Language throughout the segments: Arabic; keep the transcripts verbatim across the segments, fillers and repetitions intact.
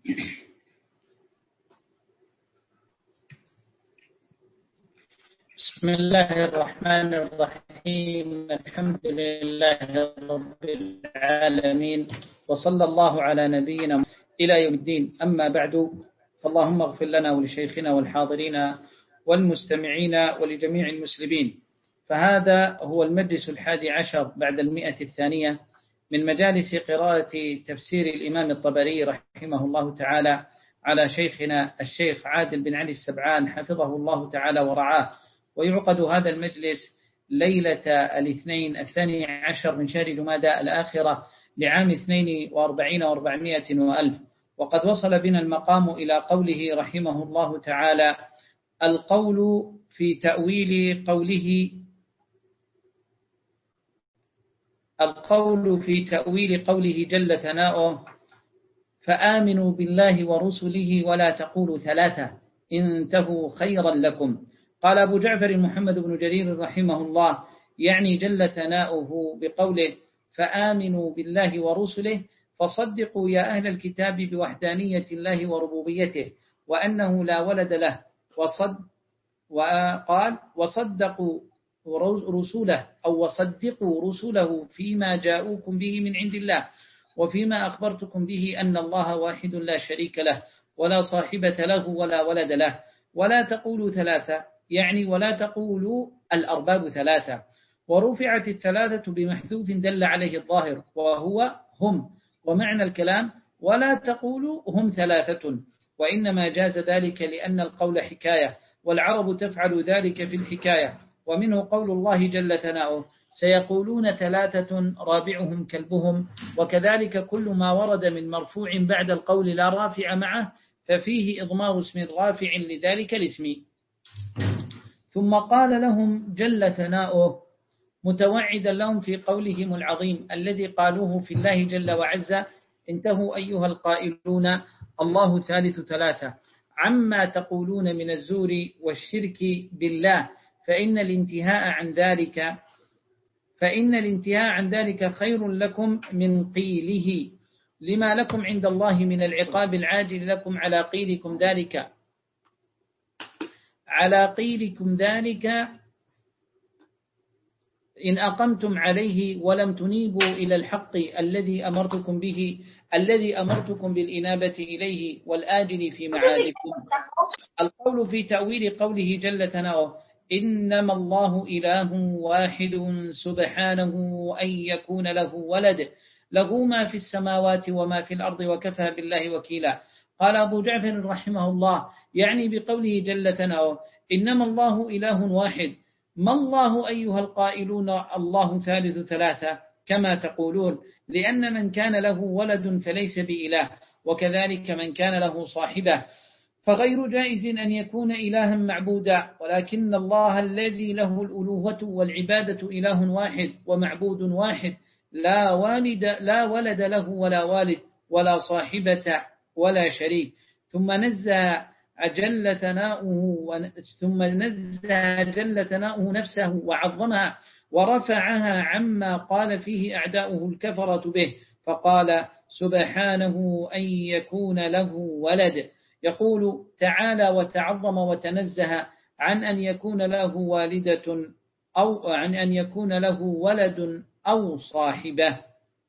بسم الله الرحمن الرحيم. الحمد لله رب العالمين، وصلى الله على نبينا إلى يوم الدين. أما بعد، فاللهم اغفر لنا ولشيخنا والحاضرين والمستمعين ولجميع المسلمين. فهذا هو المجلس الحادي عشر بعد المئة الثانية من مجالس قراءة تفسير الإمام الطبري رحمه الله تعالى على شيخنا الشيخ عادل بن علي السبعان حفظه الله تعالى ورعاه. ويعقد هذا المجلس ليلة الاثنين الثاني عشر من شهر جمادى الآخرة لعام اثنين وأربعين وأربعمائة وألف. وقد وصل بنا المقام إلى قوله رحمه الله تعالى: القول في تأويل قوله القول في تأويل قوله جل ثناؤه: فآمنوا بالله ورسله ولا تقولوا ثلاثة انتهوا خيرا لكم. قال أبو جعفر محمد بن جرير رحمه الله: يعني جل ثناؤه بقوله فآمنوا بالله ورسله، فصدقوا يا أهل الكتاب بوحدانية الله وربوبيته وأنه لا ولد له، وصد وقال وصدقوا رسوله أو وصدقوا رسله فيما جاءوكم به من عند الله وفيما أخبرتكم به أن الله واحد لا شريك له ولا صاحبة له ولا ولد له. ولا تقولوا ثلاثة، يعني ولا تقولوا الأرباب ثلاثة. ورفعت الثلاثة بمحذوف دل عليه الظاهر وهو هم، ومعنى الكلام ولا تقولوا هم ثلاثة، وإنما جاز ذلك لأن القول حكاية، والعرب تفعل ذلك في الحكاية. ومنه قول الله جل ثناؤه: سيقولون ثلاثة رابعهم كلبهم. وكذلك كل ما ورد من مرفوع بعد القول لا رافع معه ففيه إضمار اسم الرافع لذلك الاسم. ثم قال لهم جل ثناؤه متوعدا لهم في قولهم العظيم الذي قالوه في الله جل وعز: انتهوا أيها القائلون الله ثالث ثلاثة، عما تقولون من الزور والشرك بالله، فإن الانتهاء عن ذلك فإن الانتهاء عن ذلك خير لكم من قيله، لما لكم عند الله من العقاب العاجل لكم على قيلكم ذلك على قيلكم ذلك إن أقمتم عليه ولم تنيبوا إلى الحق الذي أمرتكم به الذي أمرتكم بالإنابة إليه والآجل في معادكم. القول في تأويل قوله جل ثناؤه: إنما الله إله واحد سبحانه أن يكون له ولد له ما في السماوات وما في الأرض وكفى بالله وكيلا. قال أبو جعفر رحمه الله: يعني بقوله جل ثناؤه إنما الله إله واحد، ما الله أيها القائلون الله ثالث ثلاثة كما تقولون، لأن من كان له ولد فليس بإله، وكذلك من كان له صاحبة، فغير جائز أن يكون إلها معبودا، ولكن الله الذي له الألوهة والعبادة إله واحد ومعبود واحد، لا والد لا ولد له ولا والد ولا صاحبة ولا شريك. ثم نزه جل ثناؤه ثم نزه جل ثناؤه نفسه وعظمها ورفعها عما قال فيه أعداؤه الكفرة به، فقال سبحانه أن يكون له ولد. يقول تعالى وتعظم وتنزه عن أن يكون له والدة أو عن أن يكون له ولد أو صاحبة.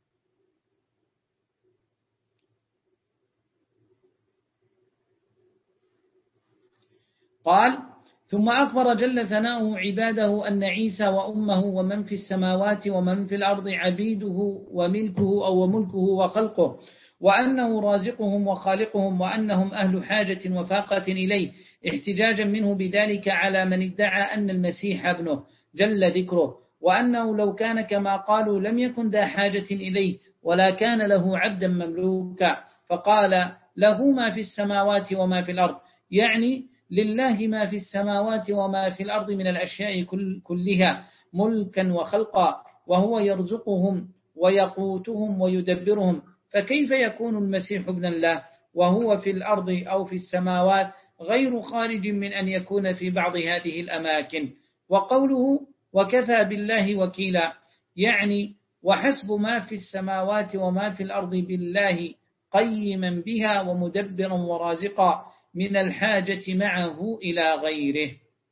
قال ثم أخبر جل ثناؤه عباده أن عيسى وأمه ومن في السماوات ومن في الأرض عبيده وملكه أو وملكه وخلقه، وأنه رازقهم وخالقهم، وأنهم أهل حاجة وفاقة إليه، احتجاجا منه بذلك على من ادعى أن المسيح ابنه جل ذكره، وأنه لو كان كما قالوا لم يكن ذا حاجة إليه ولا كان له عبدا مملوكا. فقال له ما في السماوات وما في الأرض، يعني لله ما في السماوات وما في الأرض من الأشياء كل كلها ملكا وخلقا، وهو يرزقهم ويقوتهم ويدبرهم، فكيف يكون المسيح ابن الله وهو في الأرض أو في السماوات غير خارج من أن يكون في بعض هذه الأماكن. وقوله وكفى بالله وكيلا، يعني وحسب ما في السماوات وما في الأرض بالله قيما بها ومدبرا ورازقا من الحاجة معه إلى غيره.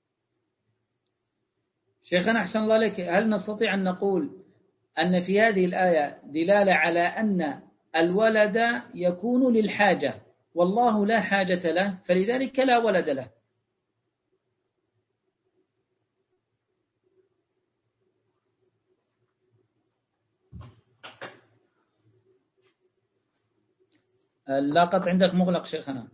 شيخنا أحسن الله لك، هل نستطيع أن نقول أن في هذه الآية دلالة على أن الولد يكون للحاجة والله لا حاجة له فلذلك لا ولد له؟ اللاقط عندك مغلق شيخنا.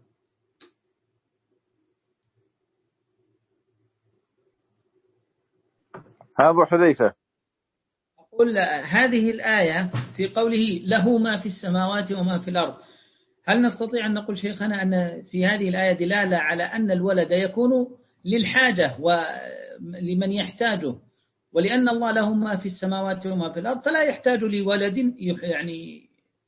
أبو حذيفة أقول هذه الآية في قوله له ما في السماوات وما في الأرض، هل نستطيع أن نقول شيخنا أن في هذه الآية دلالة على أن الولد يكون للحاجة ولمن يحتاجه، ولأن الله له ما في السماوات وما في الأرض فلا يحتاج لولد، يعني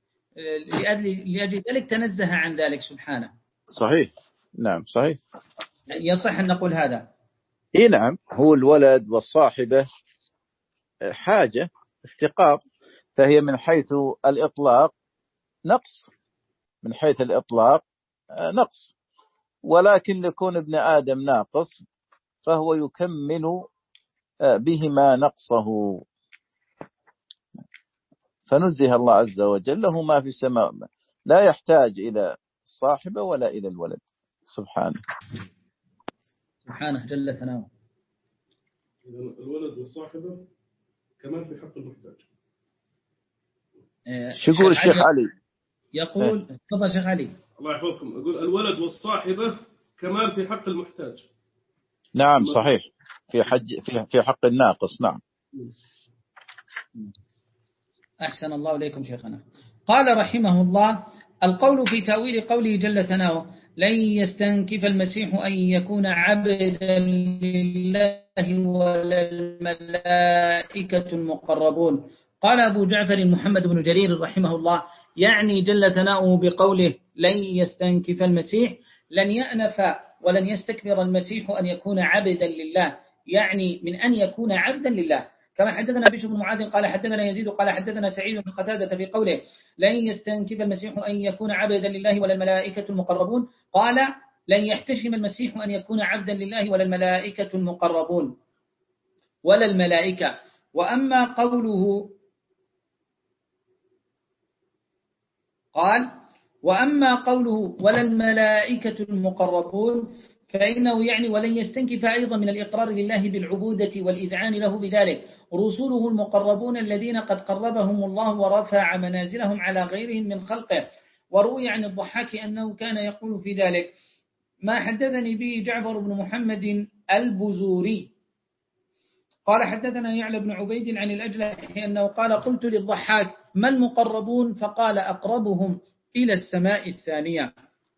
لأجل ذلك تنزه عن ذلك سبحانه. صحيح، نعم صحيح، يصح أن نقول هذا. إيه نعم، هو الولد والصاحبة حاجة افتقار، فهي من حيث الإطلاق نقص، من حيث الإطلاق نقص، ولكن لكون ابن آدم ناقص فهو يكمل بهما نقصه، فنزه الله عز وجل له ما في السماء، لا يحتاج إلى الصاحبة ولا إلى الولد سبحانه سبحانه جل ثناؤه. الولد والصاحبة كمان في حق المحتاج. شو يقول الشيخ علي؟ يقول تفضل شيخ علي. الله يحفظكم. يقول الولد والصاحبة كمان في حق المحتاج. نعم صحيح، في حج في في حق الناقص. نعم. أحسن الله إليكم شيخنا. قال رحمه الله: القول في تأويل قوله جل ثناؤه: لن يستنكف المسيح أن يكون عبدا لله ولا الملائكة المقربون. قال أبو جعفر محمد بن جرير رحمه الله: يعني جل ثناؤه بقوله لن يستنكف المسيح، لن يأنف ولن يستكبر المسيح أن يكون عبدا لله، يعني من أن يكون عبدا لله، كما حدثنا بشر بن معاذ قال حدثنا يزيد قال حدثنا سعيد بن قتادة في قوله لن يستنكف المسيح أن يكون عبدا لله ولا الملائكة المقربون، قال لن يحتشم المسيح أن يكون عبدا لله ولا الملائكة المقربون ولا الملائكة. وأما قوله قال وأما قوله ولا الملائكة المقربون فإنه يعني ولن يستنكف أيضا من الإقرار لله بالعبودة والإذعان له بذلك رسوله المقربون الذين قد قربهم الله ورفع منازلهم على غيرهم من خلقه. وروي عن الضحاك أنه كان يقول في ذلك ما حدثني به جعفر بن محمد البزوري قال حدثنا يعلى بن عبيد عن الأجلح أنه قال قلت للضحاك ما المقربون؟ فقال أقربهم إلى السماء الثانية.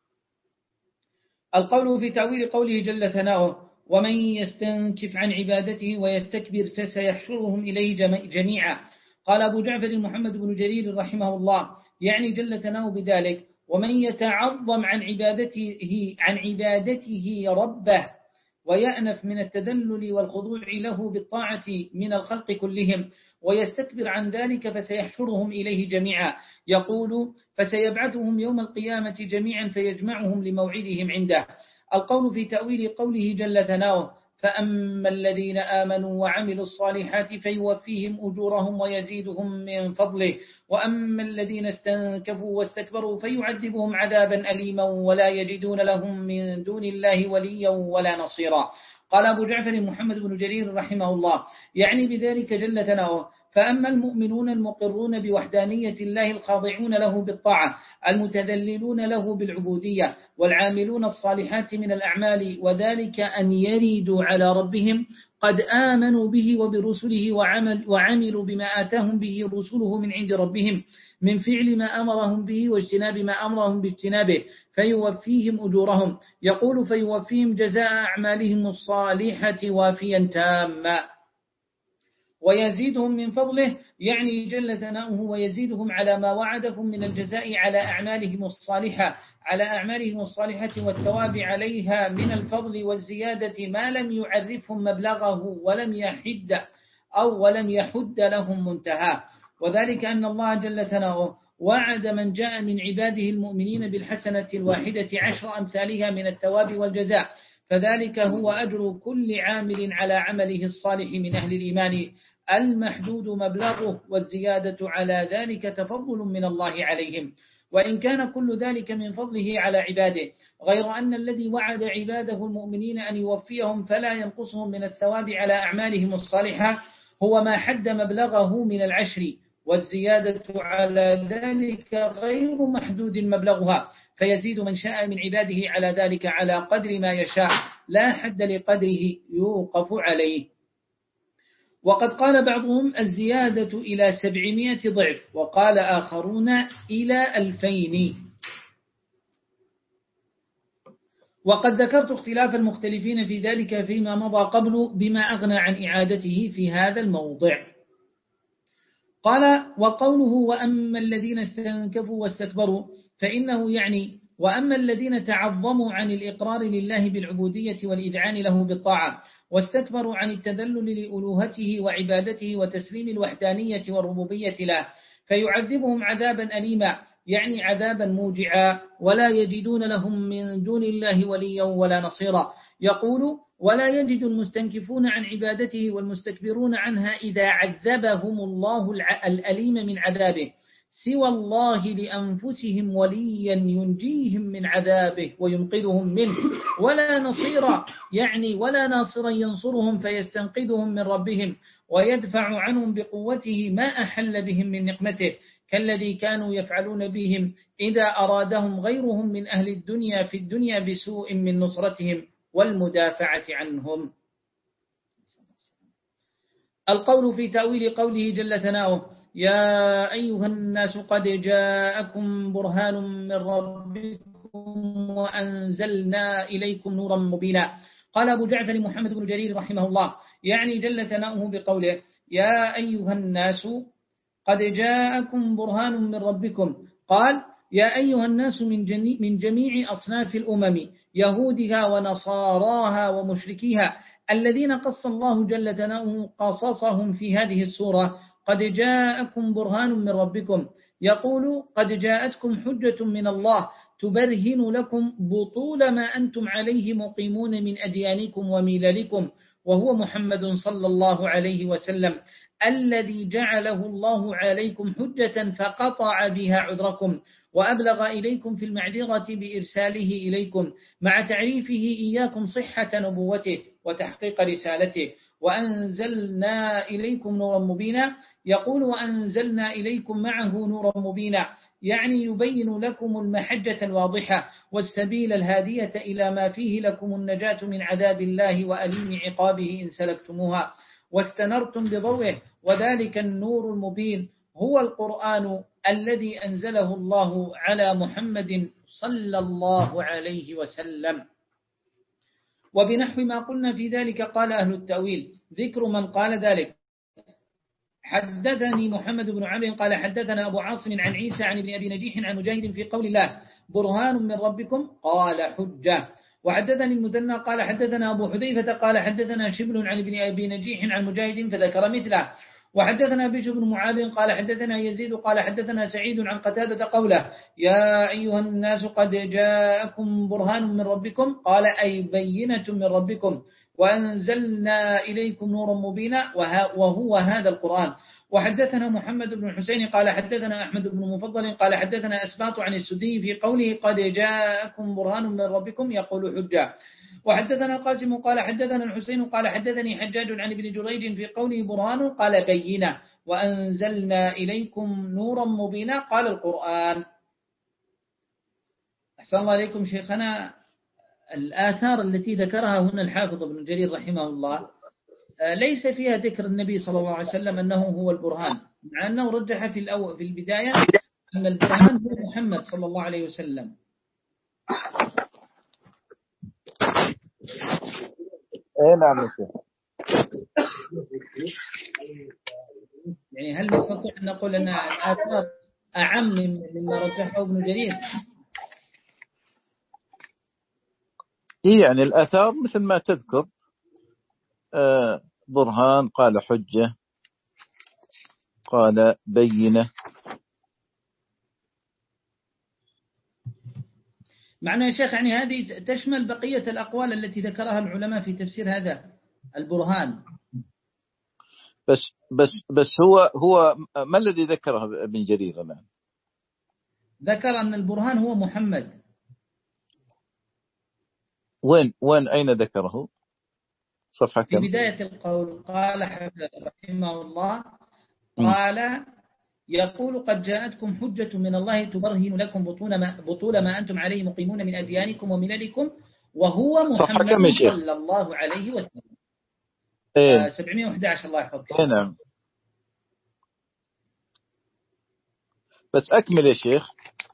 القول في تأويل قوله جل ثناؤه ومن يستنكف عن عبادته ويستكبر فسيحشرهم إليه جميعا. قال أبو جعفر محمد بن جرير رحمه الله يعني جل ثناؤه بذلك ومن يتعظم عن عبادته عن عبادته ربه ويأنف من التذلل والخضوع له بالطاعة من الخلق كلهم ويستكبر عن ذلك فسيحشرهم إليه جميعا. يقول فسيبعثهم يوم القيامة جميعا فيجمعهم لموعدهم عنده. القول في تأويل قوله جل ثناؤه فأما الذين آمنوا وعملوا الصالحات فيوفيهم أجورهم ويزيدهم من فضله وأما الذين استنكفوا واستكبروا فيعذبهم عذابا أليما ولا يجدون لهم من دون الله وليا ولا نصيرا. قال أبو جعفر محمد بن جرير رحمه الله يعني بذلك جل ثناؤه فأما المؤمنون المقرون بوحدانية الله الخاضعون له بالطاعة المتذللون له بالعبودية والعاملون الصالحات من الأعمال وذلك أن يريدوا على ربهم قد آمنوا به وبرسله وعمل وعملوا بما آتاهم به رسله من عند ربهم من فعل ما أمرهم به واجتناب ما أمرهم باجتنابه فيوفيهم أجورهم. يقول فيوفيهم جزاء أعمالهم الصالحة وافيا تاما ويزيدهم من فضله يعني جل ثناؤه ويزيدهم على ما وعدهم من الجزاء على أعمالهم الصالحة على أعمالهم الصالحة والثواب عليها من الفضل والزيادة ما لم يعرفهم مبلغه ولم يحد أو ولم يحد لهم منتهى. وذلك أن الله جل ثناؤه وعد من جاء من عباده المؤمنين بالحسنة الواحدة عشر أمثالها من الثواب والجزاء، فذلك هو أجر كل عامل على عمله الصالح من أهل الإيمان المحدود مبلغه، والزيادة على ذلك تفضل من الله عليهم، وإن كان كل ذلك من فضله على عباده، غير أن الذي وعد عباده المؤمنين أن يوفيهم فلا ينقصهم من الثواب على أعمالهم الصالحة هو ما حد مبلغه من العشر، والزيادة على ذلك غير محدود مبلغها، فيزيد من شاء من عباده على ذلك على قدر ما يشاء، لا حد لقدره يوقف عليه. وقد قال بعضهم الزيادة إلى سبعمائة ضعف، وقال آخرون إلى ألفين. وقد ذكرت اختلاف المختلفين في ذلك فيما مضى قبل بما أغنى عن إعادته في هذا الموضع. قال وقوله وأما الذين استنكفوا واستكبروا، فإنه يعني وأما الذين تعظموا عن الإقرار لله بالعبودية والإذعان له بالطاعة، واستكبروا عن التذلل لألوهته وعبادته وتسليم الوحدانية والربوبية له، فيعذبهم عذابا أليما، يعني عذابا موجعا، ولا يجدون لهم من دون الله وليا ولا نصيرا. يقول ولا يجد المستنكفون عن عبادته والمستكبرون عنها إذا عذبهم الله الأليم من عذابه سوى الله لأنفسهم وليا ينجيهم من عذابه وينقذهم منه، ولا نصيرا يعني ولا ناصرا ينصرهم فيستنقذهم من ربهم ويدفع عنهم بقوته ما أحل بهم من نقمته، كالذي كانوا يفعلون بهم إذا أرادهم غيرهم من أهل الدنيا في الدنيا بسوء من نصرتهم والمدافعة عنهم. القول في تأويل قوله جل ثناؤه يا أيها الناس قد جاءكم برهان من ربكم وأنزلنا إليكم نورا مبينا. قال أبو جعفر محمد بن جرير رحمه الله يعني جل ثناؤه بقوله يا أيها الناس قد جاءكم برهان من ربكم، قال يا أيها الناس من جميع أصناف الأمم يهودها ونصاراها ومشركيها الذين قص الله جل ثناؤه قصصهم في هذه السورة، قد جاءكم برهان من ربكم، يقول قد جاءتكم حجة من الله تبرهن لكم بطول ما أنتم عليه مقيمون من أديانكم ومللكم، وهو محمد صلى الله عليه وسلم الذي جعله الله عليكم حجة فقطع بها عذركم وأبلغ إليكم في المعذرة بإرساله إليكم مع تعريفه إياكم صحة نبوته وتحقيق رسالته. وأنزلنا إليكم نورا مبينا، يقول وأنزلنا إليكم معه نورا مبينا يعني يبين لكم المحجة الواضحة والسبيل الهادية إلى ما فيه لكم النجاة من عذاب الله وأليم عقابه إن سلكتموها واستنرتم بضوئه، وذلك النور المبين هو القرآن الذي أنزله الله على محمد صلى الله عليه وسلم. وبنحو ما قلنا في ذلك قال أهل التأويل ذكر من قال ذلك. حدثني محمد بن عمرو قال حدثنا أبو عاصم عن عيسى عن ابن أبي نجيح عن مجاهد في قول الله برهان من ربكم قال حجة. وحدثني المثنى قال حدثنا أبو حذيفة قال حدثنا شبل عن ابن أبي نجيح عن مجاهد فذكر مثله. وحدثنا بشر بن معاذ قال حدثنا يزيد قال حدثنا سعيد عن قتادة قوله يا أيها الناس قد جاءكم برهان من ربكم، قال أي بينة من ربكم وأنزلنا إليكم نورا مبينا وهو هذا القرآن. وحدثنا محمد بن الحسين قال حدثنا أحمد بن مفضل قال حدثنا أسباط عن السدي في قوله قد جاءكم برهان من ربكم يقول حجة. وحدثنا القاسم قال حدثنا الحسين قال حدثني حجاج عن ابن جريج في قوله برهان قال بينة وأنزلنا إليكم نورا مبينا قال القرآن. أحسن الله عليكم شيخنا. الآثار التي ذكرها هنا الحافظ ابن جرير رحمه الله ليس فيها ذكر النبي صلى الله عليه وسلم أنه هو البرهان، مع أنه رجح في الأول في البداية أن البرهان هو محمد صلى الله عليه وسلم. اي نعم شيخ. يعني هل نستطيع أن نقول أن الآثار أعم مما رجحه ابن جرير؟ إيه يعني الآثار مثل ما تذكر آه برهان قال حجة قال بينة معنى يا شيخ يعني هذه تشمل بقية الأقوال التي ذكرها العلماء في تفسير هذا البرهان. بس بس بس هو هو ما الذي ذكره ابن جرير الآن؟ ذكر أن البرهان هو محمد. وين وين أين ذكره؟ صفحة كم؟ في بداية القول قال رحمه الله قال يقول قد جاءتكم حجة من الله تبرهن لكم بطول ما, بطول ما أنتم عليه مقيمون من أديانكم ومللكم وهو محمد صلى الله عليه وسلم. إيه؟ سبعمائة وأحد عشر الله يحفظك. إيه نعم. بس أكمل يا شيخ.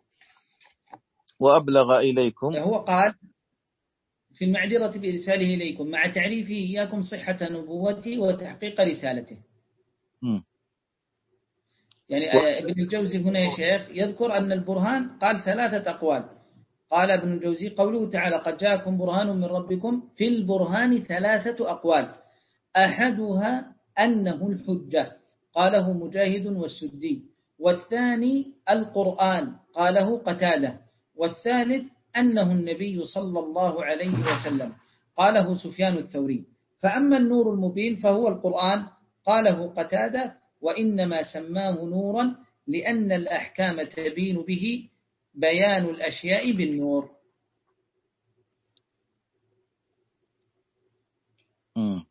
وأبلغ إليكم، هو قال في المعذرة بإرساله إليكم مع تعريفه إياكم صحة نبوته وتحقيق رسالته. م. يعني ابن الجوزي هنا يا شيخ يذكر أن البرهان قال ثلاثة أقوال. قال ابن الجوزي قوله تعالى قد جاءكم برهان من ربكم، في البرهان ثلاثة أقوال، أحدها أنه الحجة قاله مجاهد والسدي، والثاني القرآن قاله قتادة، والثالث أنه النبي صلى الله عليه وسلم قاله سفيان الثوري. فأما النور المبين فهو القرآن قاله قتادة، وإنما سماه نورا لأن الأحكام تبين به بيان الأشياء بالنور. م.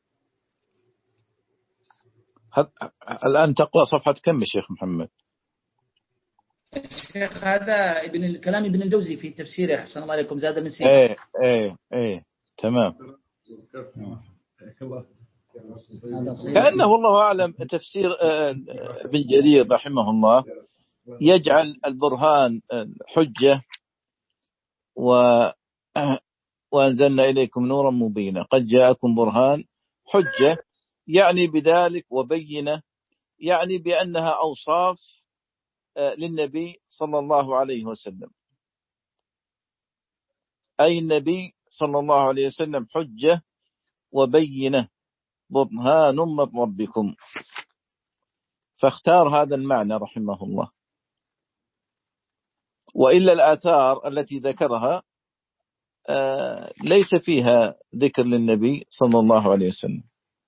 الآن تقرأ صفحة كم يا شيخ محمد؟ الشيخ هذا ابن الكلام ابن الجوزي في تفسيره أحسن الله عليكم زاد النسيم. ايه ايه ايه تمام. كأنه والله أعلم تفسير ابن جرير رحمه الله يجعل البرهان حجة و وأنزلنا إليكم نورا مبينا قد جاءكم برهان حجة، يعني بذلك وبينة، يعني بأنها أوصاف للنبي صلى الله عليه وسلم، أي النبي صلى الله عليه وسلم حجة وبينة برهان من ربكم، فاختار هذا المعنى رحمه الله. وإلا الآثار التي ذكرها ليس فيها ذكر للنبي صلى الله عليه وسلم،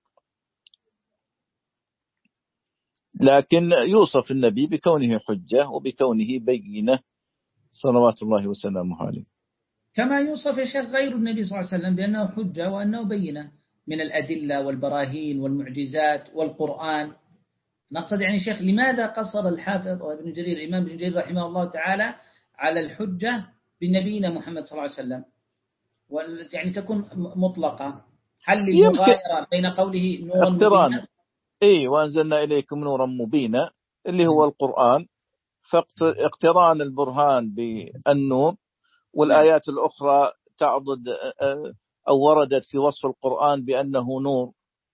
لكن يوصف النبي بكونه حجة وبكونه بينة صلوات الله وسلامه عليه، كما يوصف يا شيخ غير النبي صلى الله عليه وسلم بأنه حجة وأنه بينة من الأدلة والبراهين والمعجزات والقرآن. نقصد يعني شيخ لماذا قصر الحافظ وابن جرير الإمام ابن جرير رحمه الله تعالى على الحجة بنبينا محمد صلى الله عليه وسلم، يعني تكون مطلقة؟ هل للمغايرة بين قوله نورا مبينا؟ إيه وأنزلنا إليكم نورا مبينا اللي هو القرآن، فاقتران البرهان بالنور، والآيات الأخرى تعضد أو وردت في وصف القرآن بأنه نور،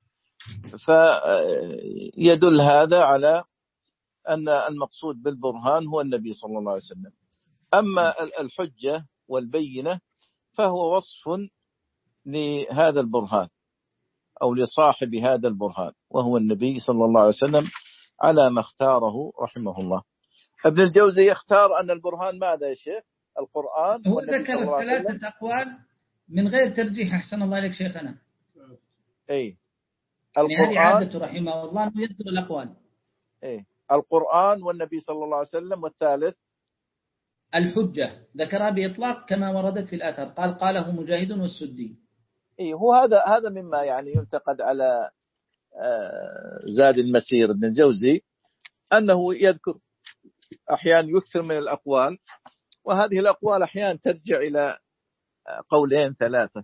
فيدل هذا على أن المقصود بالبرهان هو النبي صلى الله عليه وسلم. أما الحجة والبينة فهو وصف لهذا البرهان أو لصاحب هذا البرهان وهو النبي صلى الله عليه وسلم على ما اختاره رحمه الله. ابن الجوزي يختار أن البرهان ماذا يا شيخ؟ القرآن. هو ذكر ثلاثة أقوال من غير ترجيح أحسن الله عليك شيخنا. أي القرآن يعني هذه عادته رحمه الله أنه يذكر الأقوال. أي القرآن والنبي صلى الله عليه وسلم، والثالث الحجة ذكرها بإطلاق كما وردت في الآثار، قال قاله مجاهد والسدي. إيه هو هذا هذا مما يعني ينتقد على زاد المسير ابن الجوزي أنه يذكر أحيانا يكثر من الأقوال، وهذه الأقوال أحيانا ترجع إلى قولين ثلاثة.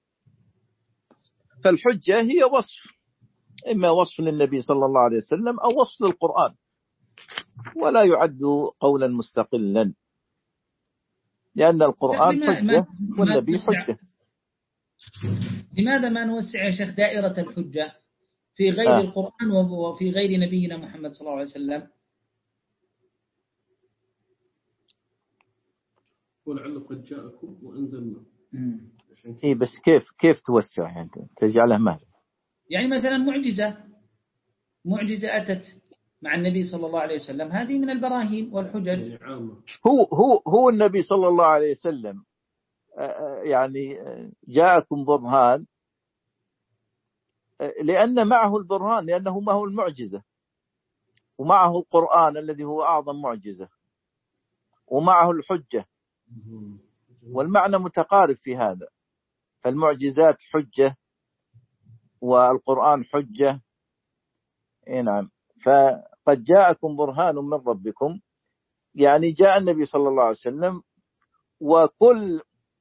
فالحجة هي وصف، إما وصف للنبي صلى الله عليه وسلم أو وصف للقرآن، ولا يعد قولا مستقلا، لأن القرآن حجة والنبي حجة. لماذا ما نوسع يا شيخ دائرة الحجة في غير آه. القرآن وفي غير نبينا محمد صلى الله عليه وسلم؟ ولعل قد جاءكم وأنزلنا. إيه بس كيف كيف توسع يعني تجعلها مال؟ يعني مثلا معجزة معجزة أتت مع النبي صلى الله عليه وسلم، هذه من البراهين والحجج. هو هو هو النبي صلى الله عليه وسلم يعني جاءكم برهان لأن معه البرهان، لأنه معه المعجزة، ومعه القرآن الذي هو أعظم معجزة، ومعه الحجة، والمعنى متقارب في هذا. فالمعجزات حجة والقرآن حجة. نعم. فقد جاءكم برهان من ربكم، يعني جاء النبي صلى الله عليه وسلم، وكل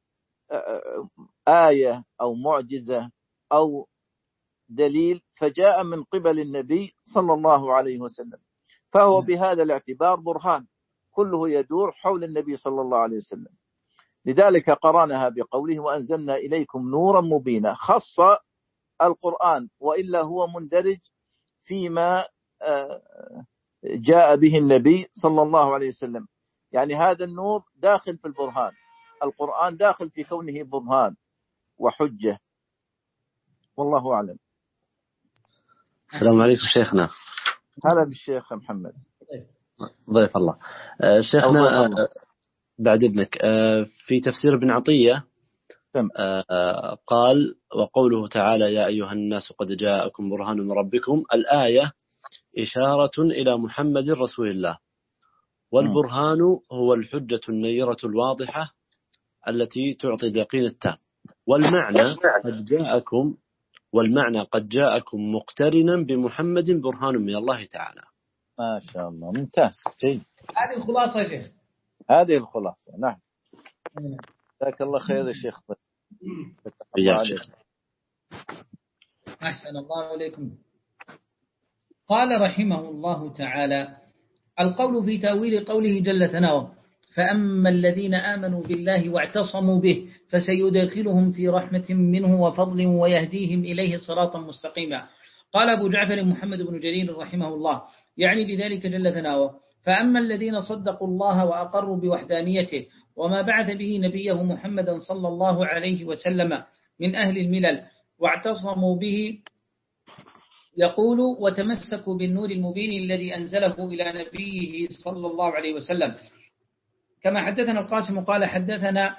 آية أو معجزة أو دليل فجاء من قبل النبي صلى الله عليه وسلم، فهو بهذا الاعتبار برهان، كله يدور حول النبي صلى الله عليه وسلم. لذلك قرنها بقوله وأنزلنا إليكم نورا مبينا، خص القرآن، وإلا هو مندرج فيما جاء به النبي صلى الله عليه وسلم. يعني هذا النور داخل في البرهان، القرآن داخل في كونه برهان وحجة. والله أعلم. السلام عليكم شيخنا. هلا بالشيخ محمد. ضيف الله. شيخنا بعد إذنك، في تفسير ابن عطية قال وقوله تعالى يا أيها الناس قد جاءكم برهان من ربكم، الآية إشارة إلى محمد رسول الله، والبرهان هو الحجة النيرة الواضحة التي تعطي اليقين التام، والمعنى قد جاءكم والمعنى قد جاءكم مقترنا بمحمد برهان من الله تعالى. ما شاء الله، ممتاز، جيد. هذه الخلاصة يا شيخ. هذه الخلاصة. نعم. جزاك الله خير يا شيخ. الله عليك. أحسن الله إليكم. قال رحمه الله تعالى: القول في تأويل قوله جل ثناؤه: فأما الذين آمنوا بالله واعتصموا به فسيدخلهم في رحمة منه وفضل ويهديهم إليه صراطا مستقيما. قال أبو جعفر محمد بن جرير رحمه الله يعني بذلك جل ثناؤه: فأما الذين صدقوا الله وأقروا بوحدانيته وما بعث به نبيه محمدا صلى الله عليه وسلم من أهل الملل واعتصموا به، يقول وتمسكوا بالنور المبين الذي أنزله إلى نبيه صلى الله عليه وسلم، كما حدثنا القاسم قال حدثنا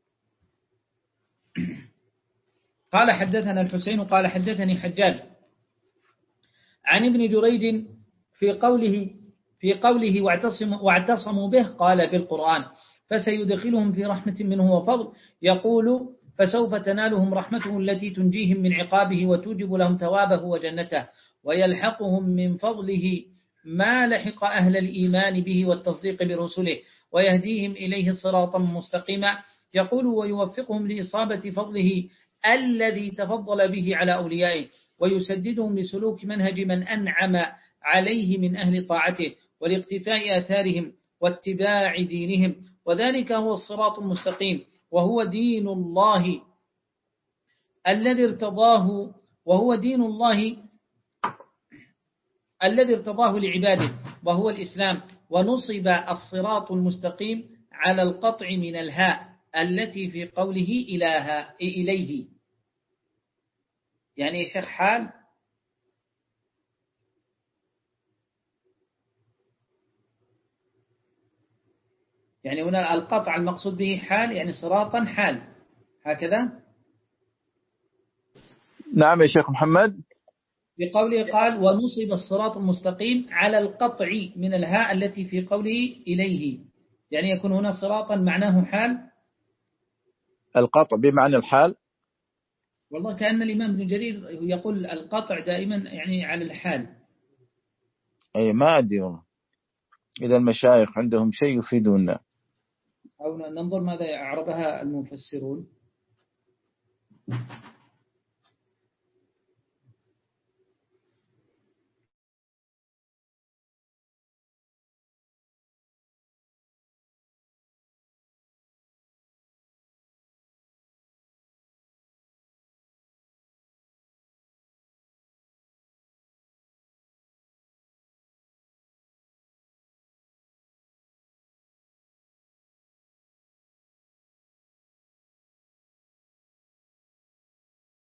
قال حدثنا الحسين قال حدثني حجاج عن ابن جريج في قوله في قوله واعتصموا, واعتصموا به قال بالقرآن: فسيدخلهم في رحمة منه وفضل، يقول فسوف تنالهم رحمته التي تنجيهم من عقابه وتوجب لهم ثوابه وجنته، ويلحقهم من فضله ما لحق أهل الإيمان به والتصديق برسله، ويهديهم إليه صراطا مستقيما، يقول ويوفقهم لإصابة فضله الذي تفضل به على أوليائه، ويسددهم لسلوك منهج من أنعم عليه من أهل طاعته والاقتفاء آثارهم واتباع دينهم، وذلك هو الصراط المستقيم، وهو دين الله الذي ارتضاه وهو دين الله الذي ارتضاه لعباده، وهو الإسلام. ونصب الصراط المستقيم على القطع من الهاء التي في قوله إله إليه. يعني شيخ حال يعني هنا القطع المقصود به حال، يعني صراطا حال، هكذا. نعم يا شيخ محمد. بقوله قال ونصب الصراط المستقيم على القطع من الهاء التي في قوله إليه، يعني يكون هنا صراطا معناه حال. القطع بمعنى الحال. والله كأن الإمام ابن جرير يقول القطع دائما يعني على الحال. أي ما أدري والله، إذا المشايخ عندهم شيء يفيدوننا، أو ننظر ماذا أعربها المفسرون.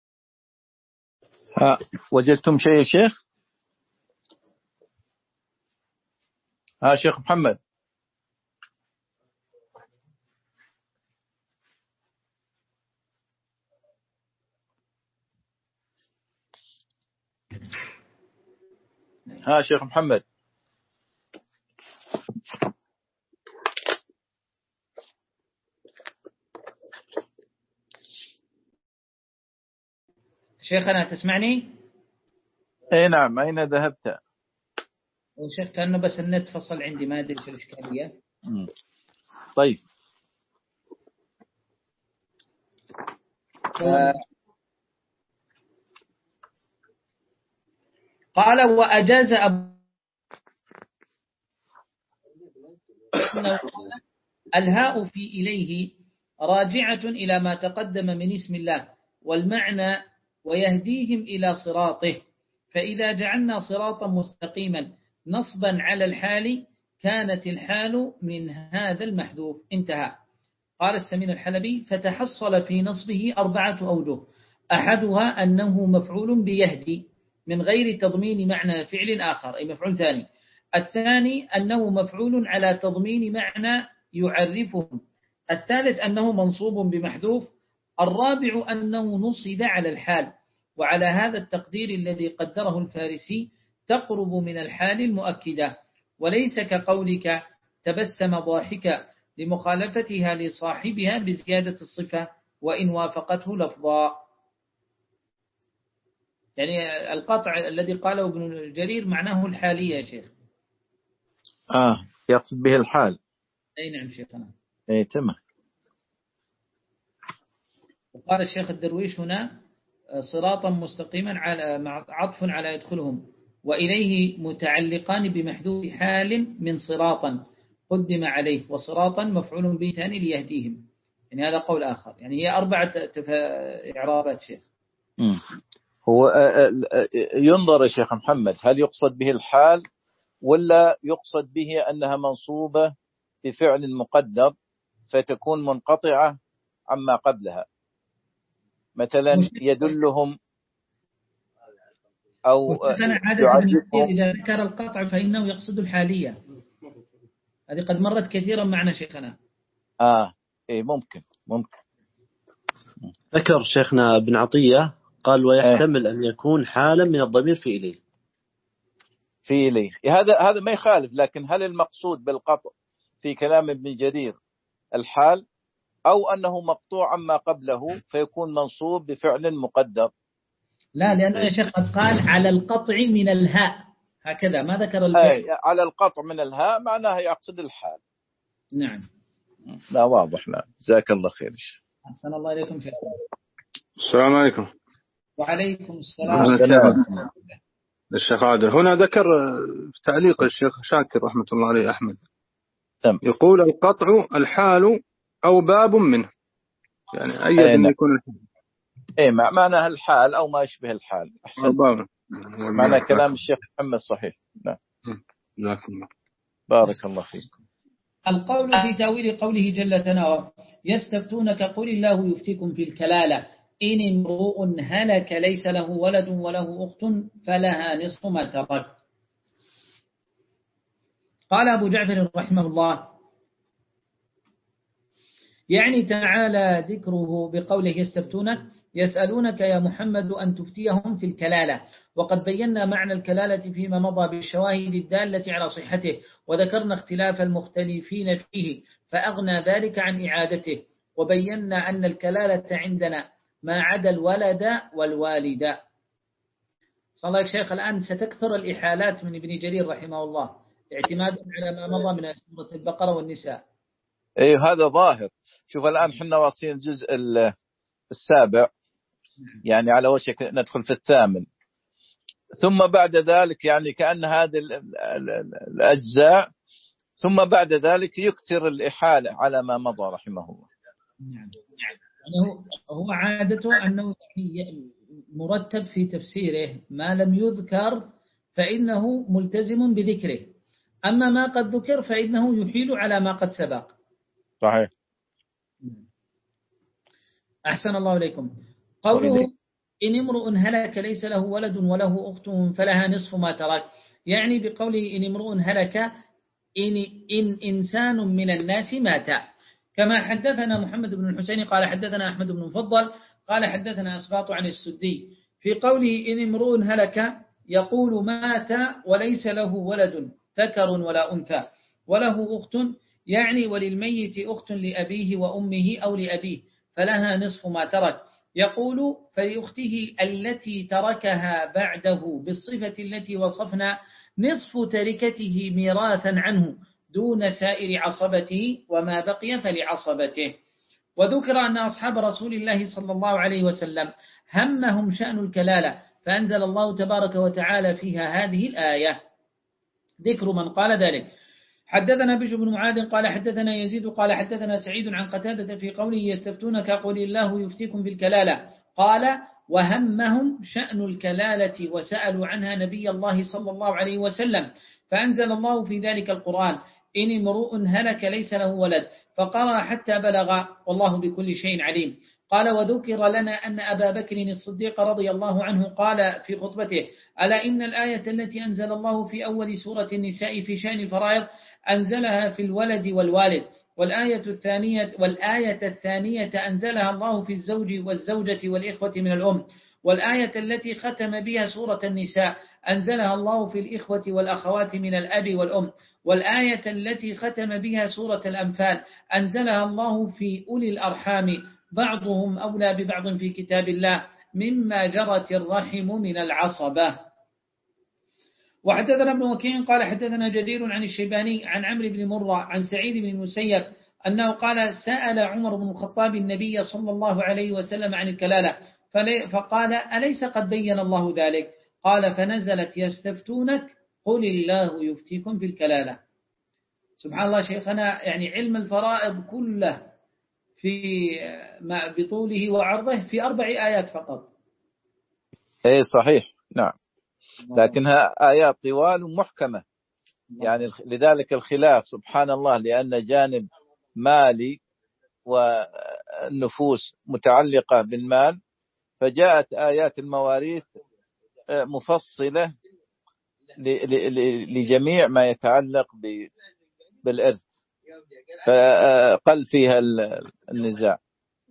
ها وجدتم شيء يا شيخ؟ ها شيخ محمد. ها شيخ محمد. شيخنا تسمعني؟ اي نعم. اين ذهبت؟ شيخ كأنه بس النت فصل عندي، ما ادري شو الاشكاليه. طيب. آه قال وأجاز أبو الهاء في إليه راجعة إلى ما تقدم من اسم الله والمعنى ويهديهم إلى صراطه، فإذا جعلنا صراطا مستقيما نصبا على الحال كانت الحال من هذا المحذوف. انتهى. قال السمين الحلبي فتحصل في نصبه أربعة أوجه، أحدها أنه مفعول بيهدي من غير تضمين معنى فعل آخر أي مفعول ثاني. الثاني أنه مفعول على تضمين معنى يعرفهم. الثالث أنه منصوب بمحذوف. الرابع أنه نصب على الحال، وعلى هذا التقدير الذي قدره الفارسي تقرب من الحال المؤكدة، وليس كقولك تبسم ضاحكا لمخالفتها لصاحبها بزيادة الصفة وإن وافقته لفظا. يعني القطع الذي قاله ابن جرير معناه الحالية يا شيخ. آه يقصد به الحال. أي نعم شيخنا. أي تمام. وقال الشيخ الدرويش هنا صراطا مستقيما على مع عطف على يدخلهم، وإليه متعلقان بمحذوف حال من صراطا قدم عليه، وصراطا مفعول به ثاني ليهديهم. يعني هذا قول آخر، يعني هي أربعة إعرابات شيخ. مم. هو ينظر يا شيخ محمد هل يقصد به الحال ولا يقصد به أنها منصوبة بفعل مقدر فتكون منقطعة عما قبلها، مثلا يدلهم أو يعجبهم. إذا ذكر القطع فإنه يقصد الحالية، هذه قد مرت كثيرا معنا شيخنا. آه إيه ممكن ممكن. ذكر شيخنا ابن عطية قال ويحتمل أن يكون حالا من الضمير في إليه. في إليه هذا هذا ما يخالف، لكن هل المقصود بالقطع في كلام ابن جرير الحال أو أنه مقطوع عما قبله فيكون منصوب بفعل مقدر؟ لا، لأنه يا شيخ قد قال على القطع من الهاء هكذا، ما ذكر الفعل. على القطع من الهاء معناها يقصد الحال. نعم. لا واضح. لا جزاك الله خير. أحسن الله إليكم شيخ. السلام عليكم. وعليكم السلام. الشيخ عادل هنا ذكر في تعليق الشيخ شاكر رحمة الله عليه أحمد تم. يقول القطع الحال أو باب منه، يعني أي أين يكون الحال. إيه معناها الحال أو ما يشبه الحال. أحسن. معنى كلام الشيخ محمد صحيح. نعم. بارك الله فيك. القول في تأويل قوله جل ثناؤه يستفتونك قل الله يفتيكم في الكلالة إن امرؤ هلك ليس له ولد وله أخت فلها نصف ما ترك. قال أبو جعفر رحمه الله يعني تعالى ذكره بقوله يستفتونك يسألونك يا محمد أن تفتيهم في الكلالة، وقد بينا معنى الكلالة فيما مضى بالشواهد الدالة على صحته، وذكرنا اختلاف المختلفين فيه فأغنى ذلك عن إعادته، وبينا أن الكلالة عندنا ما عدا الولد والوالد. صلى الله عليه شيخ. الآن ستكثر الإحالات من ابن جرير رحمه الله اعتمادا على ما مضى من سورة البقرة والنساء. أيه هذا ظاهر. شوف الآن حنا واصلين الجزء السابع، يعني على وشك ندخل في الثامن، ثم بعد ذلك يعني كأن هذه الأجزاء ثم بعد ذلك يكثر الإحالة على ما مضى رحمه الله. يعني هو عادته أنه مرتب في تفسيره ما لم يذكر فإنه ملتزم بذكره، أما ما قد ذكر فإنه يحيل على ما قد سبق. صحيح. أحسن الله إليكم. قوله إن امرؤ هلك ليس له ولد وله أخت فلها نصف ما ترك، يعني بقوله إن امرؤ هلك إن, إن إنسان من الناس مات. كما حدثنا محمد بن الحسين قال حدثنا أحمد بن مفضل قال حدثنا أسباط عن السدي في قوله إن امرؤ هلك يقول مات وليس له ولد ذكر ولا أنثى وله أخت، يعني وللميت أخت لأبيه وأمه أو لأبيه فلها نصف ما ترك، يقول فلأخته التي تركها بعده بالصفة التي وصفنا نصف تركته ميراثا عنه دون سائر عصبته، وما بقي فلعصبته. وذكر أن أصحاب رسول الله صلى الله عليه وسلم همهم شأن الكلالة، فأنزل الله تبارك وتعالى فيها هذه الآية. ذكر من قال ذلك. حدثنا بشر بن معاذ قال حدثنا يزيد قال حدثنا سعيد عن قتادة في قوله يستفتونك قل الله يفتيكم في الكلالة، قال وهمهم شأن الكلالة وسألوا عنها نبي الله صلى الله عليه وسلم، فأنزل الله في ذلك القرآن إن امرؤ هلك ليس له ولد، فقرأ حتى بلغ والله بكل شيء عليم. قال وذكر لنا أن أبا بكر الصديق رضي الله عنه قال في خطبته ألا إن الآية التي أنزل الله في أول سورة النساء في شأن الفرائض أنزلها في الولد والوالد، والآية الثانية والآية الثانية أنزلها الله في الزوج والزوجة والإخوة من الأم، والآية التي ختم بها سورة النساء أنزلها الله في الإخوة والأخوات من الأب والأم، والآية التي ختم بها سورة الأنفال أنزلها الله في أولي الأرحام بعضهم أولى ببعض في كتاب الله مما جرت الرحم من العصبة. وحدثنا ابن وكيع قال حدثنا جرير عن الشيباني عن عمرو بن مرة عن سعيد بن المسيب أنه قال سأل عمر بن الخطاب النبي صلى الله عليه وسلم عن الكلالة فقال أليس قد بين الله ذلك؟ قال فنزلت يستفتونك قل الله يفتيكم في الكلالة. سبحان الله شيخنا، يعني علم الفرائض كله في بطوله وعرضه في أربع آيات فقط. اي صحيح نعم، لكنها آيات طوال محكمة، يعني لذلك الخلاف سبحان الله، لأن جانب مالي والنفوس متعلقة بالمال، فجاءت آيات المواريث مفصلة لجميع ما يتعلق بالإرث، فقل فيها النزاع.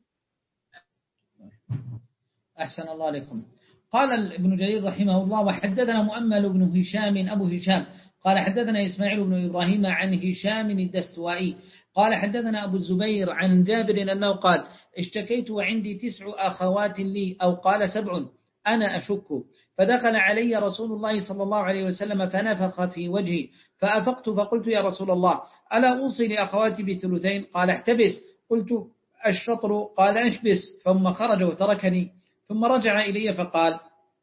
أحسن الله عليكم. قال ابن جرير رحمه الله وحدثنا مؤمل بن هشام أبو هشام قال حدثنا إسماعيل بن إبراهيم عن هشام الدستوائي قال حدثنا أبو الزبير عن جابر أنه قال اشتكيت وعندي تسع أخوات لي أو قال سبع أنا أشك، فدخل علي رسول الله صلى الله عليه وسلم فنفخ في وجهي فأفقت فقلت يا رسول الله ألا أوصي لأخواتي بثلثين؟ قال احتبس. قلت الشطر؟ قال احبس. ثم خرج وتركني، ثم رجع إلي فقال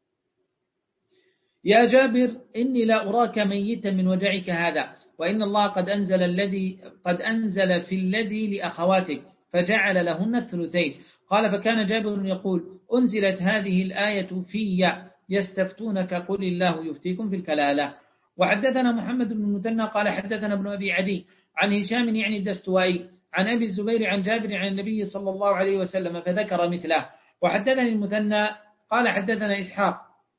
يا جابر إني لا أراك ميتا من وجعك هذا، وإن الله قد أنزل الذي قد أنزل في الذي لأخواتك فجعل لهن الثلثين. قال فكان جابر يقول أنزلت هذه الآية في يستفتونك قل الله يفتيكم في الكلالة. وحدثنا محمد بن المثنى قال حدثنا ابن أبي عدي عن هشام يعني الدستوائي عن أبي الزبير عن جابر عن النبي صلى الله عليه وسلم فذكر مثله. وحدثني المثنى قال حدثنا إسحاق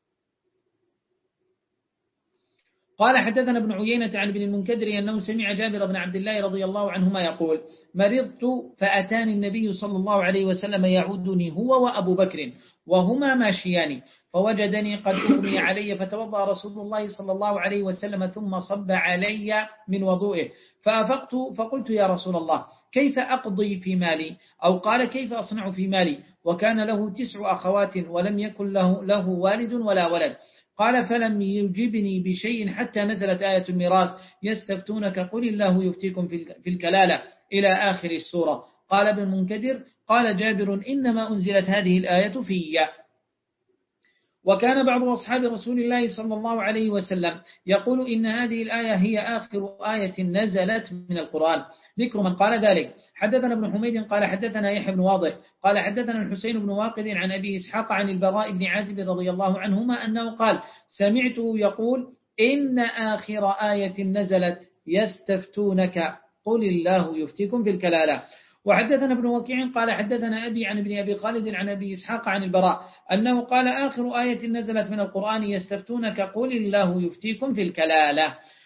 قال حدثنا ابن عيينة عن ابن المنكدر أنه سمع جابر بن عبد الله رضي الله عنهما يقول مرضت فأتاني النبي صلى الله عليه وسلم يعودني هو وأبو بكر وهما ماشيان، فوجدني قد أغمي علي فتوضأ رسول الله صلى الله عليه وسلم ثم صب علي من وضوئه فأفقت فقلت يا رسول الله كيف أقضي في مالي؟ أو قال كيف أصنع في مالي؟ وكان له تسع أخوات ولم يكن له, له والد ولا ولد. قال فلم يجبني بشيء حتى نزلت آية الميراث يستفتونك قل الله يفتيكم في الكلالة إلى آخر السورة. قال ابن المنكدر قال جابر إنما أنزلت هذه الآية في. وكان بعض أصحاب رسول الله صلى الله عليه وسلم يقول إن هذه الآية هي آخر آية نزلت من القرآن. ذكر من قال ذلك. حدثنا ابن حميد قال حدثنا يحيى بن واضح قال حدثنا الحسين بن واقد عن أبي إسحاق عن البراء بن عازب رضي الله عنهما أنه قال سمعته يقول إن آخر آية نزلت يستفتونك قل الله يفتيكم في الكلالة. وحدثنا ابن وكيع قال حدثنا أبي عن ابن أبي خالد عن أبي إسحاق عن البراء أنه قال آخر آية نزلت من القرآن يستفتونك قل الله يفتيكم في الكلالة.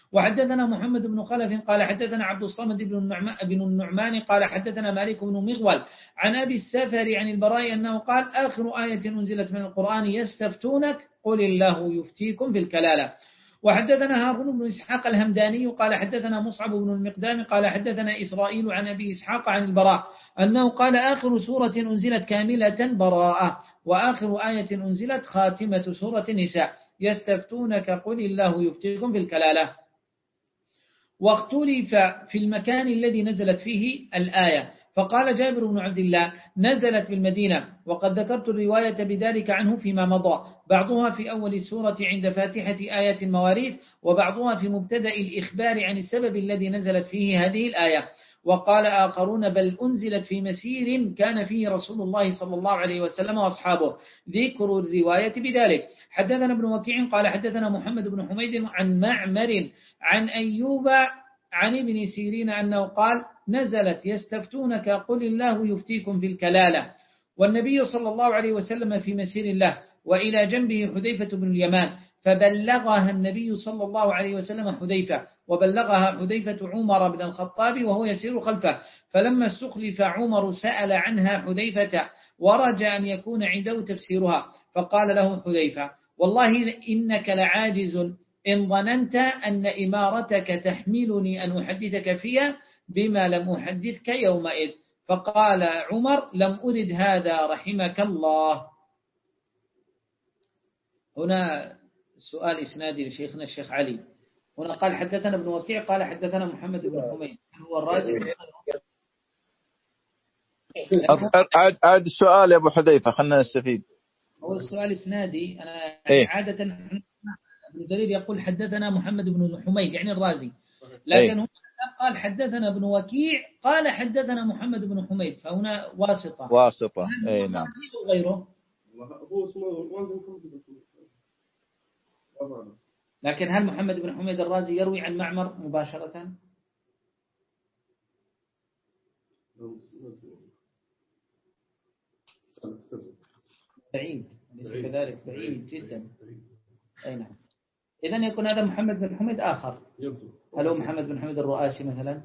وحدثنا محمد بن خلف قال حدثنا عبد الصمد بن النعمان قال حدثنا مالك بن مغول عن أبي السفر عن البراء أنه قال آخر آية أنزلت من القرآن يستفتونك قل الله يفتيكم في الكلالة. وحدثنا هارون بن إسحاق الهمداني قال حدثنا مصعب بن المقدام قال حدثنا إسرائيل عن أبي إسحاق عن البراء أنه قال آخر سورة أنزلت كاملة براءة، وآخر آية أنزلت خاتمة سورة النساء يستفتونك قل الله يفتيكم في الكلالة. واختلف في المكان الذي نزلت فيه الآية، فقال جابر بن عبد الله نزلت بالمدينة، وقد ذكرت الرواية بذلك عنه فيما مضى، بعضها في أول السورة عند فاتحة آيات المواريث، وبعضها في مبتدأ الإخبار عن السبب الذي نزلت فيه هذه الآية. وقال آخرون بل أنزلت في مسير كان فيه رسول الله صلى الله عليه وسلم وأصحابه، ذكر الرواية بذلك. حدثنا ابن وكيع قال حدثنا محمد بن حميد عن معمر عن أيوب عن ابن سيرين أنه قال نزلت يستفتونك قل الله يفتيكم في الكلالة، والنبي صلى الله عليه وسلم في مسير الله، وإلى جنبه حذيفة بن اليمان، فبلغها النبي صلى الله عليه وسلم حذيفة، وبلغها حذيفة عمر بن الخطاب وهو يسير خلفه، فلما استخلف عمر سأل عنها حذيفة ورجى أن يكون عنده تفسيرها، فقال له حذيفة والله إنك لعاجز إن ظننت أن إمارتك تحملني أن أحدثك فيها بما لم أحدثك يومئذ. فقال عمر لم أرد هذا رحمك الله. هنا سؤال إسنادي لشيخنا الشيخ علي، هنا قال حدثنا ابن وكيع قال حدثنا محمد بن حميد هو الرازي. عاد السؤال يا أبو حذيفة خلنا نستفيد. هو السؤال إسنادي، أنا إيه؟ عادة ابن جرير يقول حدثنا محمد بن حميد يعني الرازي، لكن هنا قال حدثنا ابن وكيع قال حدثنا محمد بن حميد، فهنا واسطة واسطة أي نعم. غيره هو اسمه الرازي محمد بن حميد. لكن هل محمد بن حميد الرازي يروي عن معمر مباشرة؟ بعيد ليس كذلك، بعيد جدا. أي نعم. إذن يكون هذا محمد بن حميد آخر. هل هو محمد بن حميد الرؤاسي مثلا؟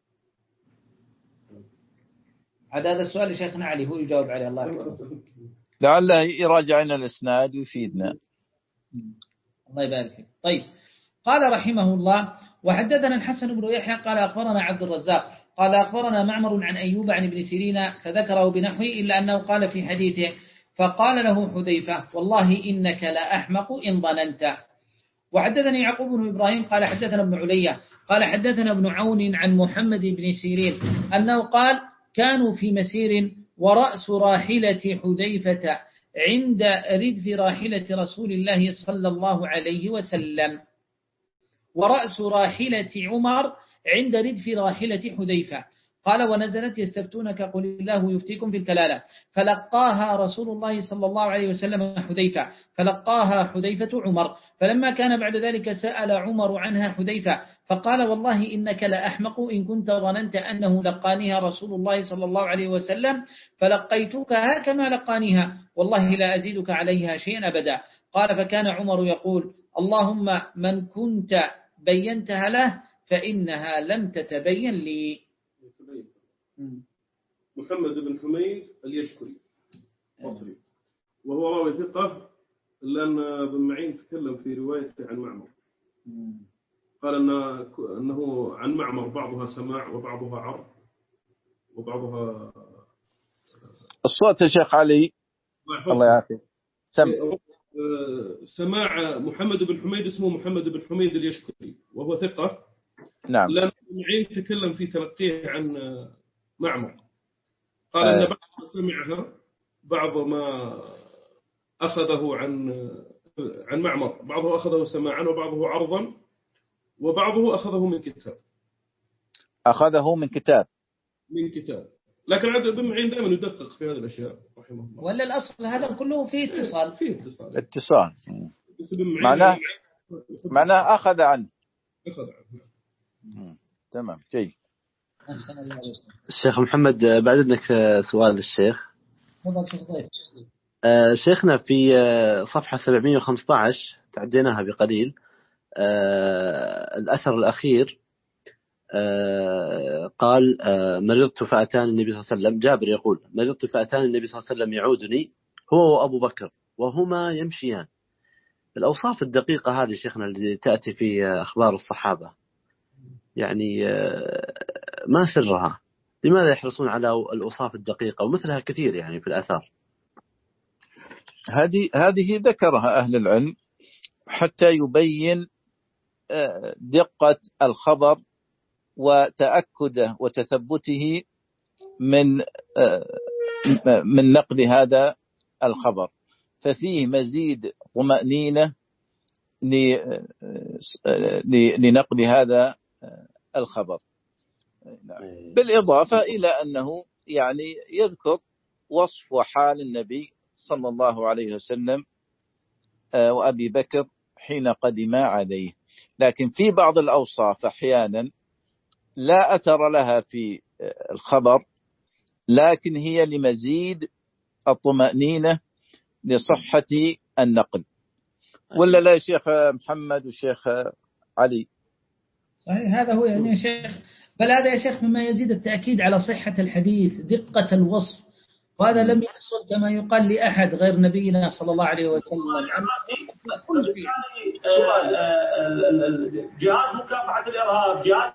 عاد هذا السؤال لشيخنا علي هو يجاوب عليه الله يحفظه. لعله يراجع لنا الإسناد ويفيدنا. الله يبارك فيك. طيب قال رحمه الله وحدثنا الحسن بن يحيى قال أخبرنا عبد الرزاق قال أخبرنا معمر عن أيوب عن ابن سيرين فذكره بنحوه إلا أنه قال في حديثه فقال له حذيفة والله إنك لا أحمق إن ظننت. وحدثني يعقوب بن إبراهيم قال حدثنا ابن عليا قال حدثنا ابن عون عن محمد بن سيرين أنه قال كانوا في مسير ورأس راحلة حذيفة عند ردف راحلة رسول الله صلى الله عليه وسلم، ورأس راحلة عمر عند ردف راحلة حذيفة. قال ونزلت يستفتونك قل الله يفتيكم في الكلالة، فلقاها رسول الله صلى الله عليه وسلم حذيفة، فلقاها حذيفة عمر، فلما كان بعد ذلك سأل عمر عنها حذيفة فقال والله إنك لأحمق إن كنت ظننت أنه لقانيها رسول الله صلى الله عليه وسلم فلقيتكها كما لقانيها والله لا أزيدك عليها شيئا أبدا. قال فكان عمر يقول اللهم من كنت بينتها له فإنها لم تتبين لي. محمد بن حميد اليشكري مصري، وهو راوي ثقة، لأن ابن معين تكلم في روايته عن معمر، قال أن أنه عن معمر بعضها سماع وبعضها عرض وبعضها الصوت يا شيخ علي الله يعافيك. سم... سماع محمد بن حميد اسمه محمد بن حميد اليشكري وهو ثقة، نعم، لأن ابن معين تكلم في تلقيه عن معمر، قال أن بعض ما سمعها بعض ما أخذه عن عن معمر، بعضه أخذه سماعا وبعضه عرضا وبعضه أخذه من كتاب أخذه من كتاب من كتاب لكن عاد ابن معين دائما يدقق في هذه الأشياء رحمه الله. ولا الأصل هذا كله فيه اتصال فيه اتصال اتصال معناه معناه أخذ عنه أخذ عنه. تمام جيد. الشيخ محمد بعد إذنك سؤال للشيخ. شيخنا في صفحة سبعمائة وخمسة عشر تعديناها بقليل آه الأثر الأخير آه قال آه مرضت فأتاني النبي صلى الله عليه وسلم. جابر يقول مرضت فأتاني النبي صلى الله عليه وسلم يعودني هو وأبو بكر وهما يمشيان. الأوصاف الدقيقة هذه شيخنا التي تأتي في أخبار الصحابة يعني آه ما سرها؟ لماذا يحرصون على الأوصاف الدقيقة؟ ومثلها كثير يعني في الآثار. هذه هذه ذكرها أهل العلم حتى يبين دقة الخبر وتأكده وتثبته من من نقل هذا الخبر، ففيه مزيد طمأنينة لنقل هذا الخبر، بالإضافة إلى أنه يعني يذكر وصف وحال النبي صلى الله عليه وسلم وأبي بكر حين قدما عليه. لكن في بعض الأوصاف أحيانا لا أثر لها في الخبر، لكن هي لمزيد الطمأنينة لصحة النقل، ولا لا يا شيخ محمد والشيخ علي؟ صحيح، هذا هو يعني يا شيخ، بل هذا يا شيخ مما يزيد التأكيد على صحة الحديث دقة الوصف، وهذا لم يحصل كما يقال لأحد غير نبينا صلى الله عليه وسلم. سؤال جهاز مكافحة الإرهاب، جهاز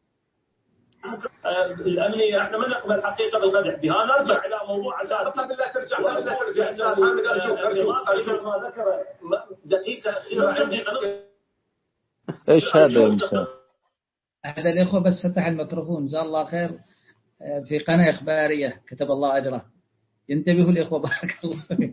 الأمنية، احنا ما نقبل حقيقة بالقدح بها، نرجع إلى موضوع أساسي. قبل لا ترجع قبل لا ترجع أستاذ حامد أرجوك أرجوك أرجوك ما ذكر دقيقة أخيرة عندي. إيش هذا يا مساء؟ هذا الإخوة بس فتح الميكروفون جزاه الله خير في قناة إخبارية كتب الله أجره، ينتبهوا الإخوة بارك الله فيهم.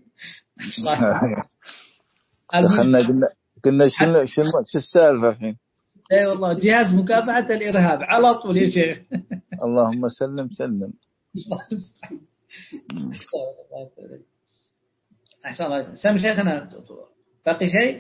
دخلنا قلنا قلنا شنو شنو شو السالفة الحين؟ اي والله جهاز مكافحة الإرهاب على طول يا شيخ. اللهم سلم سلم. أحسن الله. سام شيخنا باقي شيء؟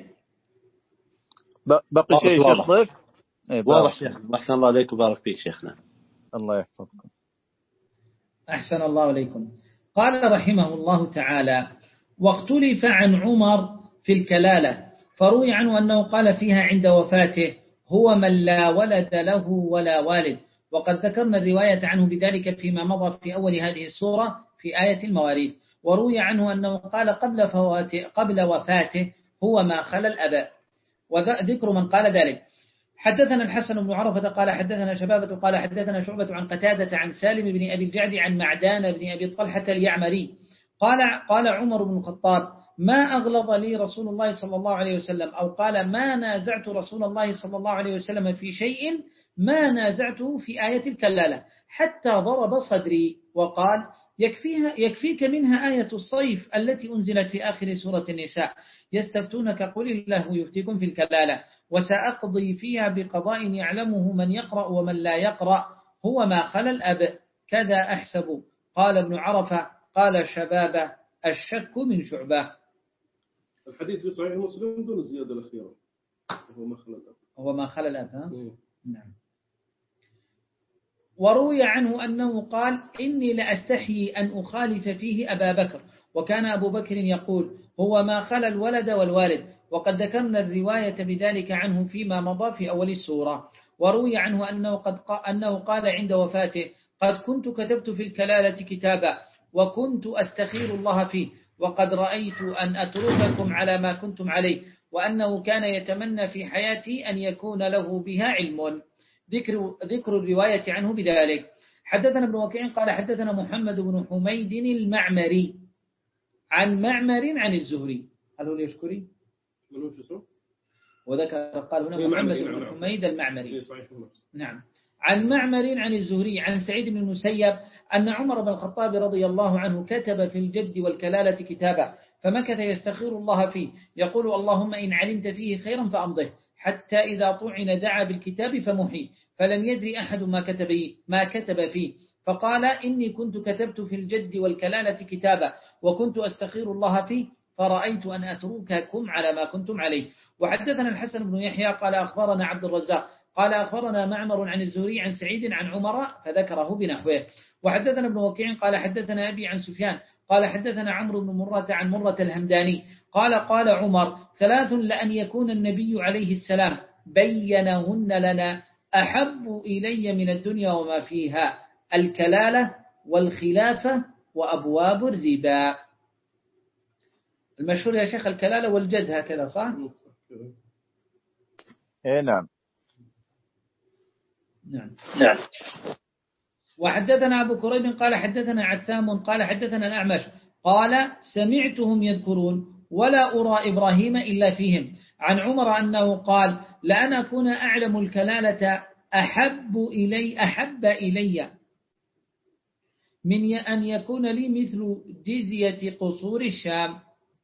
باقي شيء شيخ ضيف؟ واضح شيخ. أحسن الله عليك وبارك فيك شيخنا. الله يحفظكم. أحسن الله عليكم. قال رحمه الله تعالى: واختلف عن عمر في الكلالة، فروي عنه أنه قال فيها عند وفاته: هو من لا ولد له ولا والد، وقد ذكرنا الرواية عنه بذلك فيما مضى في أول هذه السورة في آية المواريث. وروي عنه أنه قال قبل, قبل وفاته: هو ما خلا الأباء. وذكر من قال ذلك: حدثنا الحسن بن عرفة قال حدثنا شبابة قال حدثنا شعبة عن قتادة عن سالم بن أبي الجعد عن معدان بن أبي طلحة اليعمري قال قال عمر بن الخطاب: ما أغلظ لي رسول الله صلى الله عليه وسلم، أو قال: ما نازعت رسول الله صلى الله عليه وسلم في شيء ما نازعته في آية الكلالة حتى ضرب صدري، وقال: يكفيها يكفيك منها آية الصيف التي أنزلت في آخر سورة النساء: يستفتونك قل الله يفتيكم في الكلالة، وسأقضي فيها بقضاء يعلمه من يقرأ ومن لا يقرأ، هو ما خلا الأب، كذا أحسب. قال ابن عرفة: قال شبابة: الشك من شعبة. الحديث في صحيح مسلم دون الزيادة الأخيرة، هو ما خلا الأب. هو ما خلا الأب. نعم. وروي عنه أنه قال: إني لأستحيي أن أخالف فيه أبا بكر، وكان أبو بكر يقول: هو ما خلا الولد والوالد. وقد ذكرنا الرواية بذلك عنه فيما مضى في أول السورة. وروي عنه أنه, قد قا أنه قال عند وفاته: قد كنت كتبت في الكلالة كتابا وكنت أستخير الله فيه، وقد رأيت أن أترككم على ما كنتم عليه، وأنه كان يتمنى في حياتي أن يكون له بها علم. ذكر, ذكر الرواية عنه بذلك. حدثنا ابن وكيع قال حدثنا محمد بن حميد المعمري عن معمر عن الزهري. هل هو يشكري؟ وذكر قال هنا محمد بن حميد المعمري. نعم. عن معمر عن الزهري عن سعيد بن المسيب أن عمر بن الخطاب رضي الله عنه كتب في الجد والكلالة كتابا، فمكث يستخير الله فيه يقول: اللهم إن علمت فيه خيرا فأمضه، حتى إذا طعن دعا بالكتاب فمحي، فلم يدري أحد ما كتب, ما كتب فيه، فقال: إني كنت كتبت في الجد والكلالة كتابا وكنت أستخير الله فيه، فرأيت أن أترككم على ما كنتم عليه. وحدثنا الحسن بن يحيى قال أخبرنا عبد الرزاق قال أخبرنا معمر عن الزهري عن سعيد عن عمر فذكره بنحوه. وحدثنا ابن وكيع قال حدثنا أبي عن سفيان قال حدثنا عمرو بن مرة عن مرة الهمداني قال قال عمر ثلاث لأن يكون النبي عليه السلام بينهن لنا أحب إلي من الدنيا وما فيها: الكلالة والخلافة وأبواب الربا. المشهور يا شيخ الكلالة والجد، هكذا صح؟ اي نعم. نعم نعم. وحدثنا أبو كريب قال حدثنا عثام قال حدثنا الأعمش قال سمعتهم يذكرون ولا أرى إبراهيم إلا فيهم عن عمر أنه قال: لأن أكون أعلم الكلالة أحب إلي أحب إلي من أن يكون لي مثل جزية قصور الشام.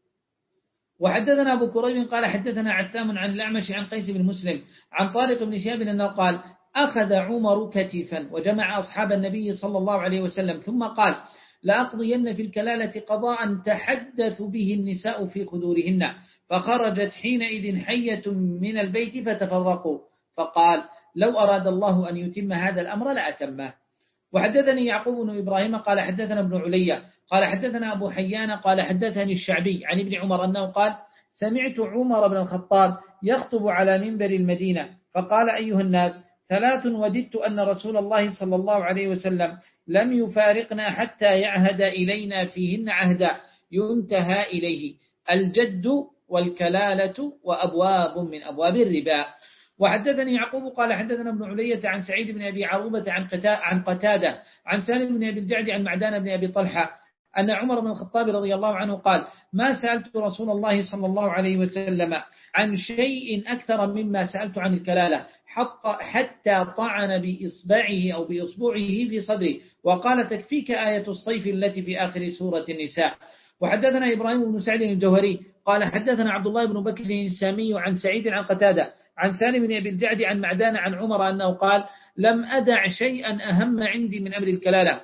وحدثنا أبو كريب قال حدثنا عثام عن الأعمش عن قيس بن مسلم عن طارق بن شهاب أنه قال: أخذ عمر كتفا وجمع أصحاب النبي صلى الله عليه وسلم ثم قال: لأقضين في الكلالة قضاء تحدث به النساء في خدورهن. فخرجت حينئذ حية من البيت فتفرقوا، فقال: لو أراد الله أن يتم هذا الأمر لأتمه. وحدثني يعقوب بن إبراهيم قال حدثنا ابن علي قال حدثنا أبو حيان قال حدثني الشعبي عن ابن عمر أنه قال: سمعت عمر بن الخطاب يخطب على منبر المدينة فقال: أيها الناس، ثلاث وددت أن رسول الله صلى الله عليه وسلم لم يفارقنا حتى يعهد إلينا فيهن عهدا ينتهى إليه: الجد والكلالة وأبواب من أبواب الربا. وحدثني يعقوب قال حدثنا ابن علية عن سعيد بن أبي عروبة عن قتادة عن سالم بن أبي الجعد عن معدان بن أبي طلحة أن عمر بن الخطاب رضي الله عنه قال: ما سألت رسول الله صلى الله عليه وسلم عن شيء أكثر مما سألت عن الكلالة حتى طعن بإصبعه أو بإصبعه في صدره وقال: تكفيك آية الصيف التي في آخر سورة النساء. وحدثنا إبراهيم بن سعد الجوهري قال حدثنا عبد الله بن بكر السامي عن سعيد عن قتادة عن سالم بن أبي الجعد عن معدان عن عمر أنه قال: لم أدع شيئا أهم عندي من أمر الكلالة،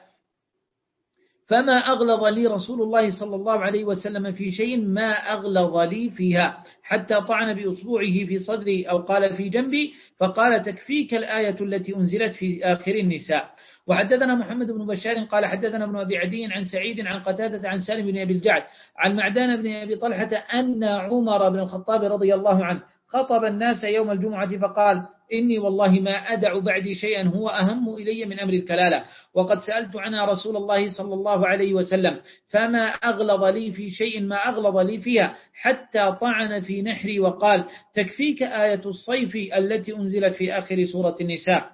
فما أغلظ لي رسول الله صلى الله عليه وسلم في شيء ما أغلظ لي فيها، حتى طعن بأصبعه في صدري أو قال في جنبي فقال: تكفيك الآية التي أنزلت في آخر النساء. وحدثنا محمد بن بشار قال حدثنا ابن أبي عدي عن سعيد عن قتادة عن سالم بن أبي الجعد عن معدان بن أبي طلحة أن عمر بن الخطاب رضي الله عنه خطب الناس يوم الجمعة فقال: إني والله ما أدع بعدي شيئا هو أهم إلي من أمر الكلالة، وقد سألت عنها رسول الله صلى الله عليه وسلم فما أغلظ لي في شيء ما أغلظ لي فيها، حتى طعن في نحري وقال: تكفيك آية الصيف التي أنزلت في آخر سورة النساء،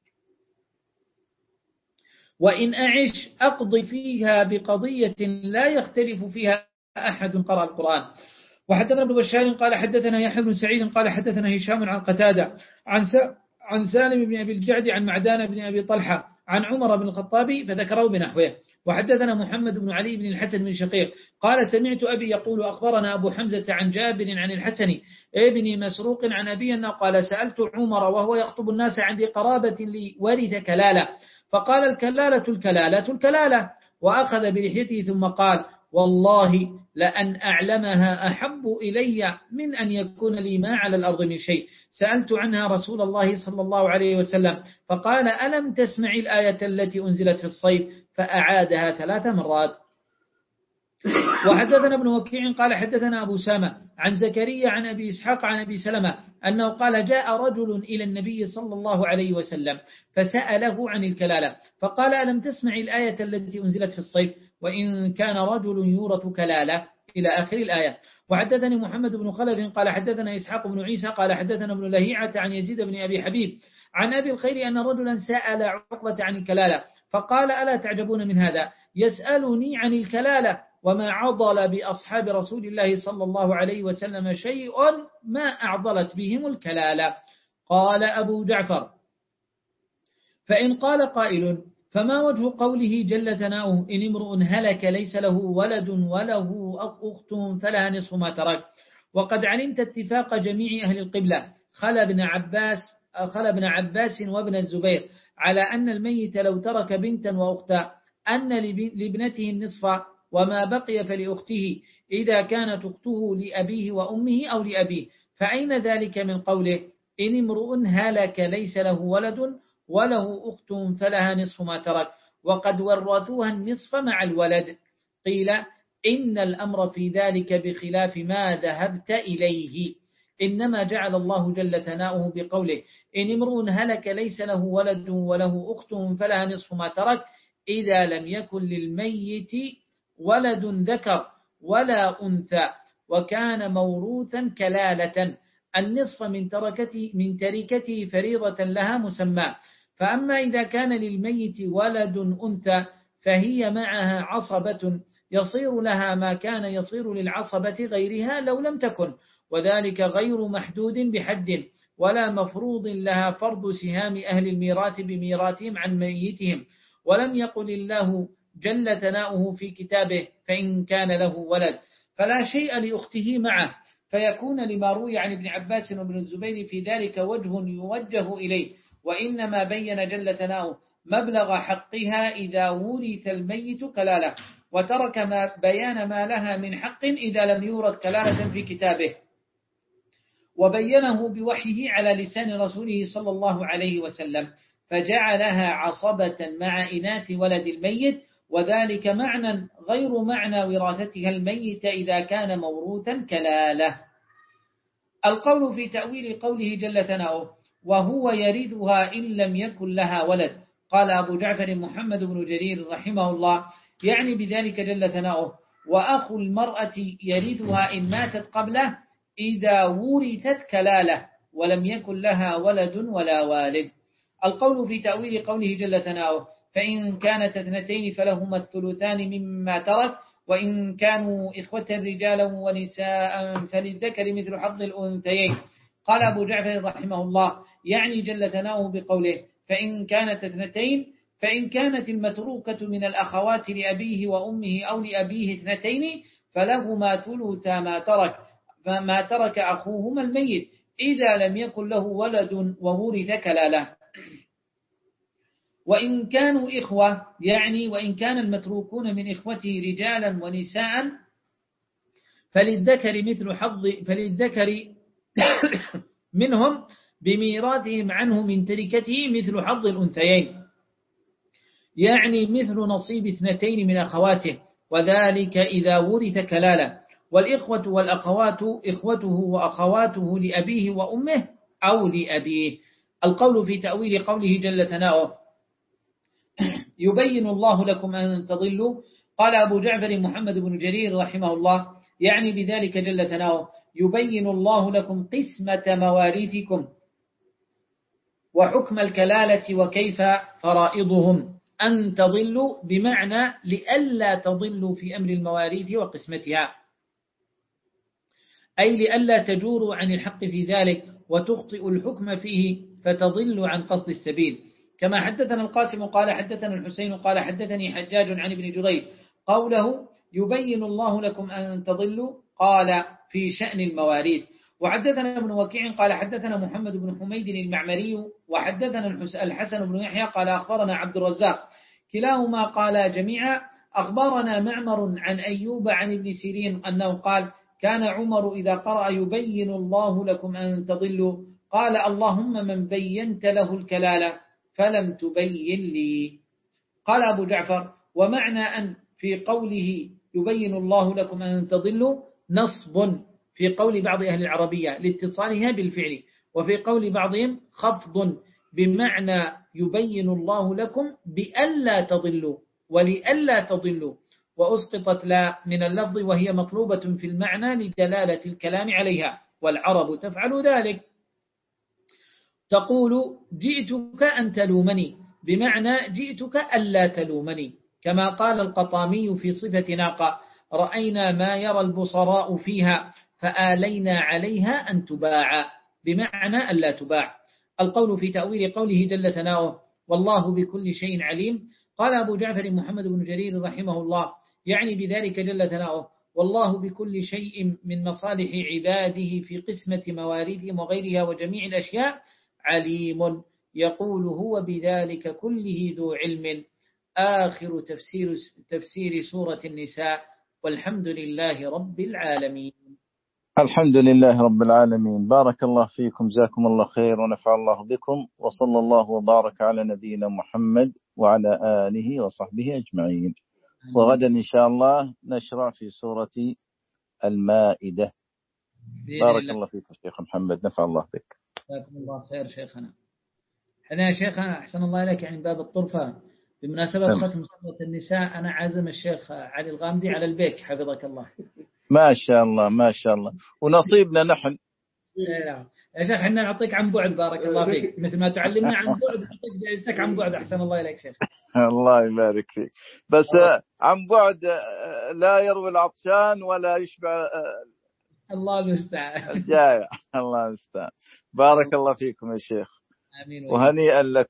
وإن أعش أقضي فيها بقضية لا يختلف فيها أحد قرأ القرآن. وحدثنا ابن بشار قال حدثنا يحيى بن سعيد قال حدثنا هشام عن قتادة عن عن سالم بن أبي الجعد عن معدان بن أبي طلحة عن عمر بن الخطاب فذكروا بنحوه. وحدثنا محمد بن علي بن الحسن بن شقيق قال سمعت أبي يقول أخبرنا أبو حمزة عن جابر عن الحسن ابن مسروق عن أبي أنه قال: سألت عمر وهو يخطب الناس عندي قرابة لي ورث كلالة، فقال: الكلالة الكلالة الكلالة، وأخذ بلحيته ثم قال: والله لأن أعلمها أحب إلي من أن يكون لي ما على الأرض من شيء. سألت عنها رسول الله صلى الله عليه وسلم فقال: ألم تسمع الآية التي أنزلت في الصيف؟ فأعادها ثلاث مرات. وحدثنا ابن وكيع قال حدثنا أبو سامة عن زكريا عن أبي إسحاق عن أبي سلمة أنه قال: جاء رجل إلى النبي صلى الله عليه وسلم فسأله عن الكلالة فقال: ألم تسمع الآية التي أنزلت في الصيف؟ وإن كان رجل يورث كلالة إلى آخر الآية. وحدثني محمد بن خلف قال حدثنا إسحاق بن عيسى قال حدثنا ابن لهيعة عن يزيد بن أبي حبيب عن أبي الخير أن رجلا سأل عقبة عن الكلالة فقال: ألا تعجبون من هذا؟ يسألني عن الكلالة وما عضل بأصحاب رسول الله صلى الله عليه وسلم شيء ما أعضلت بهم الكلالة. قال أبو جعفر: فإن قال قائل: فما وجه قوله جل ثناؤه: إن امرؤ هلك ليس له ولد وله أخت فلها نصف ما ترك؟ وقد علمت اتفاق جميع أهل القبلة خل ابن عباس خل ابن عباس وابن الزبير على أن الميت لو ترك بنتا وأختا أن لابنته النصف وما بقي فلأخته إذا كانت أخته لأبيه وأمه أو لأبيه. فأين ذلك من قوله: إن امرؤ هلك ليس له ولد وله أخت فلها نصف ما ترك؟ وقد ورثوها النصف مع الولد. قيل إن الأمر في ذلك بخلاف ما ذهبت إليه، إنما جعل الله جل ثناؤه بقوله إن امرؤ هلك ليس له ولد وله أخت فلها نصف ما ترك إذا لم يكن للميت ولد ذكر ولا أنثى وكان موروثا كلالة، النصف من تركته من تركته فريضة لها مسمى. فأما إذا كان للميت ولد أنثى فهي معها عصبة يصير لها ما كان يصير للعصبة غيرها لو لم تكن، وذلك غير محدود بحد ولا مفروض لها فرض سهام أهل الميراث بميراثهم عن ميتهم. ولم يقل الله جل ثناؤه في كتابه فإن كان له ولد فلا شيء لأخته معه، فيكون لما روي عن ابن عباس وابن الزبير في ذلك وجه يوجه إليه، وإنما بين جل ثناؤه مبلغ حقها إذا ورث الميت كلالة، وترك ما بيان ما لها من حق إذا لم يورث كلالة في كتابه، وبينه بوحيه على لسان رسوله صلى الله عليه وسلم، فجعلها عصبة مع إناث ولد الميت، وذلك معنى غير معنى وراثتها الميت إذا كان موروثا كلالة. القول في تأويل قوله جل ثناؤه وهو يرثها إن لم يكن لها ولد، قال أبو جعفر محمد بن جرير رحمه الله يعني بذلك جل ثناؤه وأخو المرأة يرثها إن ماتت قبله إذا ورثت كلالة ولم يكن لها ولد ولا والد. القول في تأويل قوله جل ثناؤه فإن كانت اثنتين فلهما الثلثان مما ترك وإن كانوا إخوة رجالا ونساء فللذكر مثل حظ الأنثيين، قال أبو جعفر رحمه الله يعني جل ثناؤه بقوله فإن كانت اثنتين فإن كانت المتروكة من الأخوات لأبيه وأمه أو لأبيه اثنتين فلهما ثلث ما ترك فما ترك أخوهما الميت إذا لم يكن له ولد وورث كلالة. وإن كانوا إخوة يعني وإن كان المتروكون من إخوته رجالا ونساء فللذكر مثل حظ فللذكر منهم بميراثهم عنه من تركته مثل حظ الأنثيين، يعني مثل نصيب اثنتين من أخواته، وذلك إذا ورث كلالة. والإخوة والأخوات إخوته وأخواته لأبيه وأمه أو لأبيه. القول في تأويل قوله جل ثناؤه يبين الله لكم أن تضلوا، قال أبو جعفر محمد بن جرير رحمه الله يعني بذلك جل ثناؤه يبين الله لكم قسمة مواريثكم وحكم الكلالة وكيف فرائضهم أن تضلوا بمعنى لئلا تضلوا في أمر المواريث وقسمتها، أي لئلا تجوروا عن الحق في ذلك وتخطئوا الحكم فيه فتضلوا عن قصد السبيل. كما حدثنا القاسم قال حدثنا الحسين قال حدثني حجاج عن ابن جريج قوله يبين الله لكم أن تضلوا قال في شأن المواريث. وحدثنا ابن وكيع قال حدثنا محمد بن حميد المعمري وحدثنا الحسن بن يحيى قال أخبرنا عبد الرزاق كلاهما قال جميعا أخبرنا معمر عن أيوب عن ابن سيرين أنه قال كان عمر إذا قرأ يبين الله لكم أن تضلوا قال اللهم من بينت له الكلالة فلم تبين لي. قال أبو جعفر ومعنى أن في قوله يبين الله لكم أن تضلوا نصب في قول بعض أهل العربية لاتصالها بالفعل، وفي قول بعضهم خفض بمعنى يبين الله لكم بألا تضلوا ولألا تضلوا، وأسقطت لا من اللفظ وهي مطلوبة في المعنى لدلالة الكلام عليها، والعرب تفعل ذلك تقول جئتك أن تلومني بمعنى جئتك ألا تلومني، كما قال القطامي في صفة ناقة رأينا ما يرى البصراء فيها فآلينا عليها أن تباع بمعنى ألا تباع. القول في تأويل قوله جل ثناؤه والله بكل شيء عليم، قال أبو جعفر محمد بن جرير رحمه الله يعني بذلك جل ثناؤه والله بكل شيء من مصالح عباده في قسمة مواريثهم وغيرها وجميع الأشياء عليم، يقول هو بذلك كله ذو علم. آخر تفسير, تفسير سورة النساء، والحمد لله رب العالمين. الحمد لله رب العالمين. بارك الله فيكم، جزاكم الله خير ونفع الله بكم، وصلى الله وبارك على نبينا محمد وعلى آله وصحبه أجمعين. وغدا إن شاء الله نشرع في سورة المائدة. بارك الله. الله فيك شيخ محمد، نفع الله بك. جزاكم الله خير شيخنا. احنا يا شيخنا أحسن الله إليك، يعني باب الطرفة بمناسبة أم. ختم سورة النساء أنا عازم الشيخ علي الغامدي على البيك حفظك الله. ما شاء الله ما شاء الله، ونصيبنا نحن. يا شيخ احنا نعطيك عن بعد بارك الله فيك، مثل ما تعلمنا عن بعد نعطيك جائزتك عن بعد. أحسن الله إليك شيخ. الله يبارك فيك. بس أوه. عن بعد لا يروي العطشان ولا يشبع الله المستعان الجائع. الله المستعان. بارك الله فيكم يا شيخ. آمين. وهنيئا لك.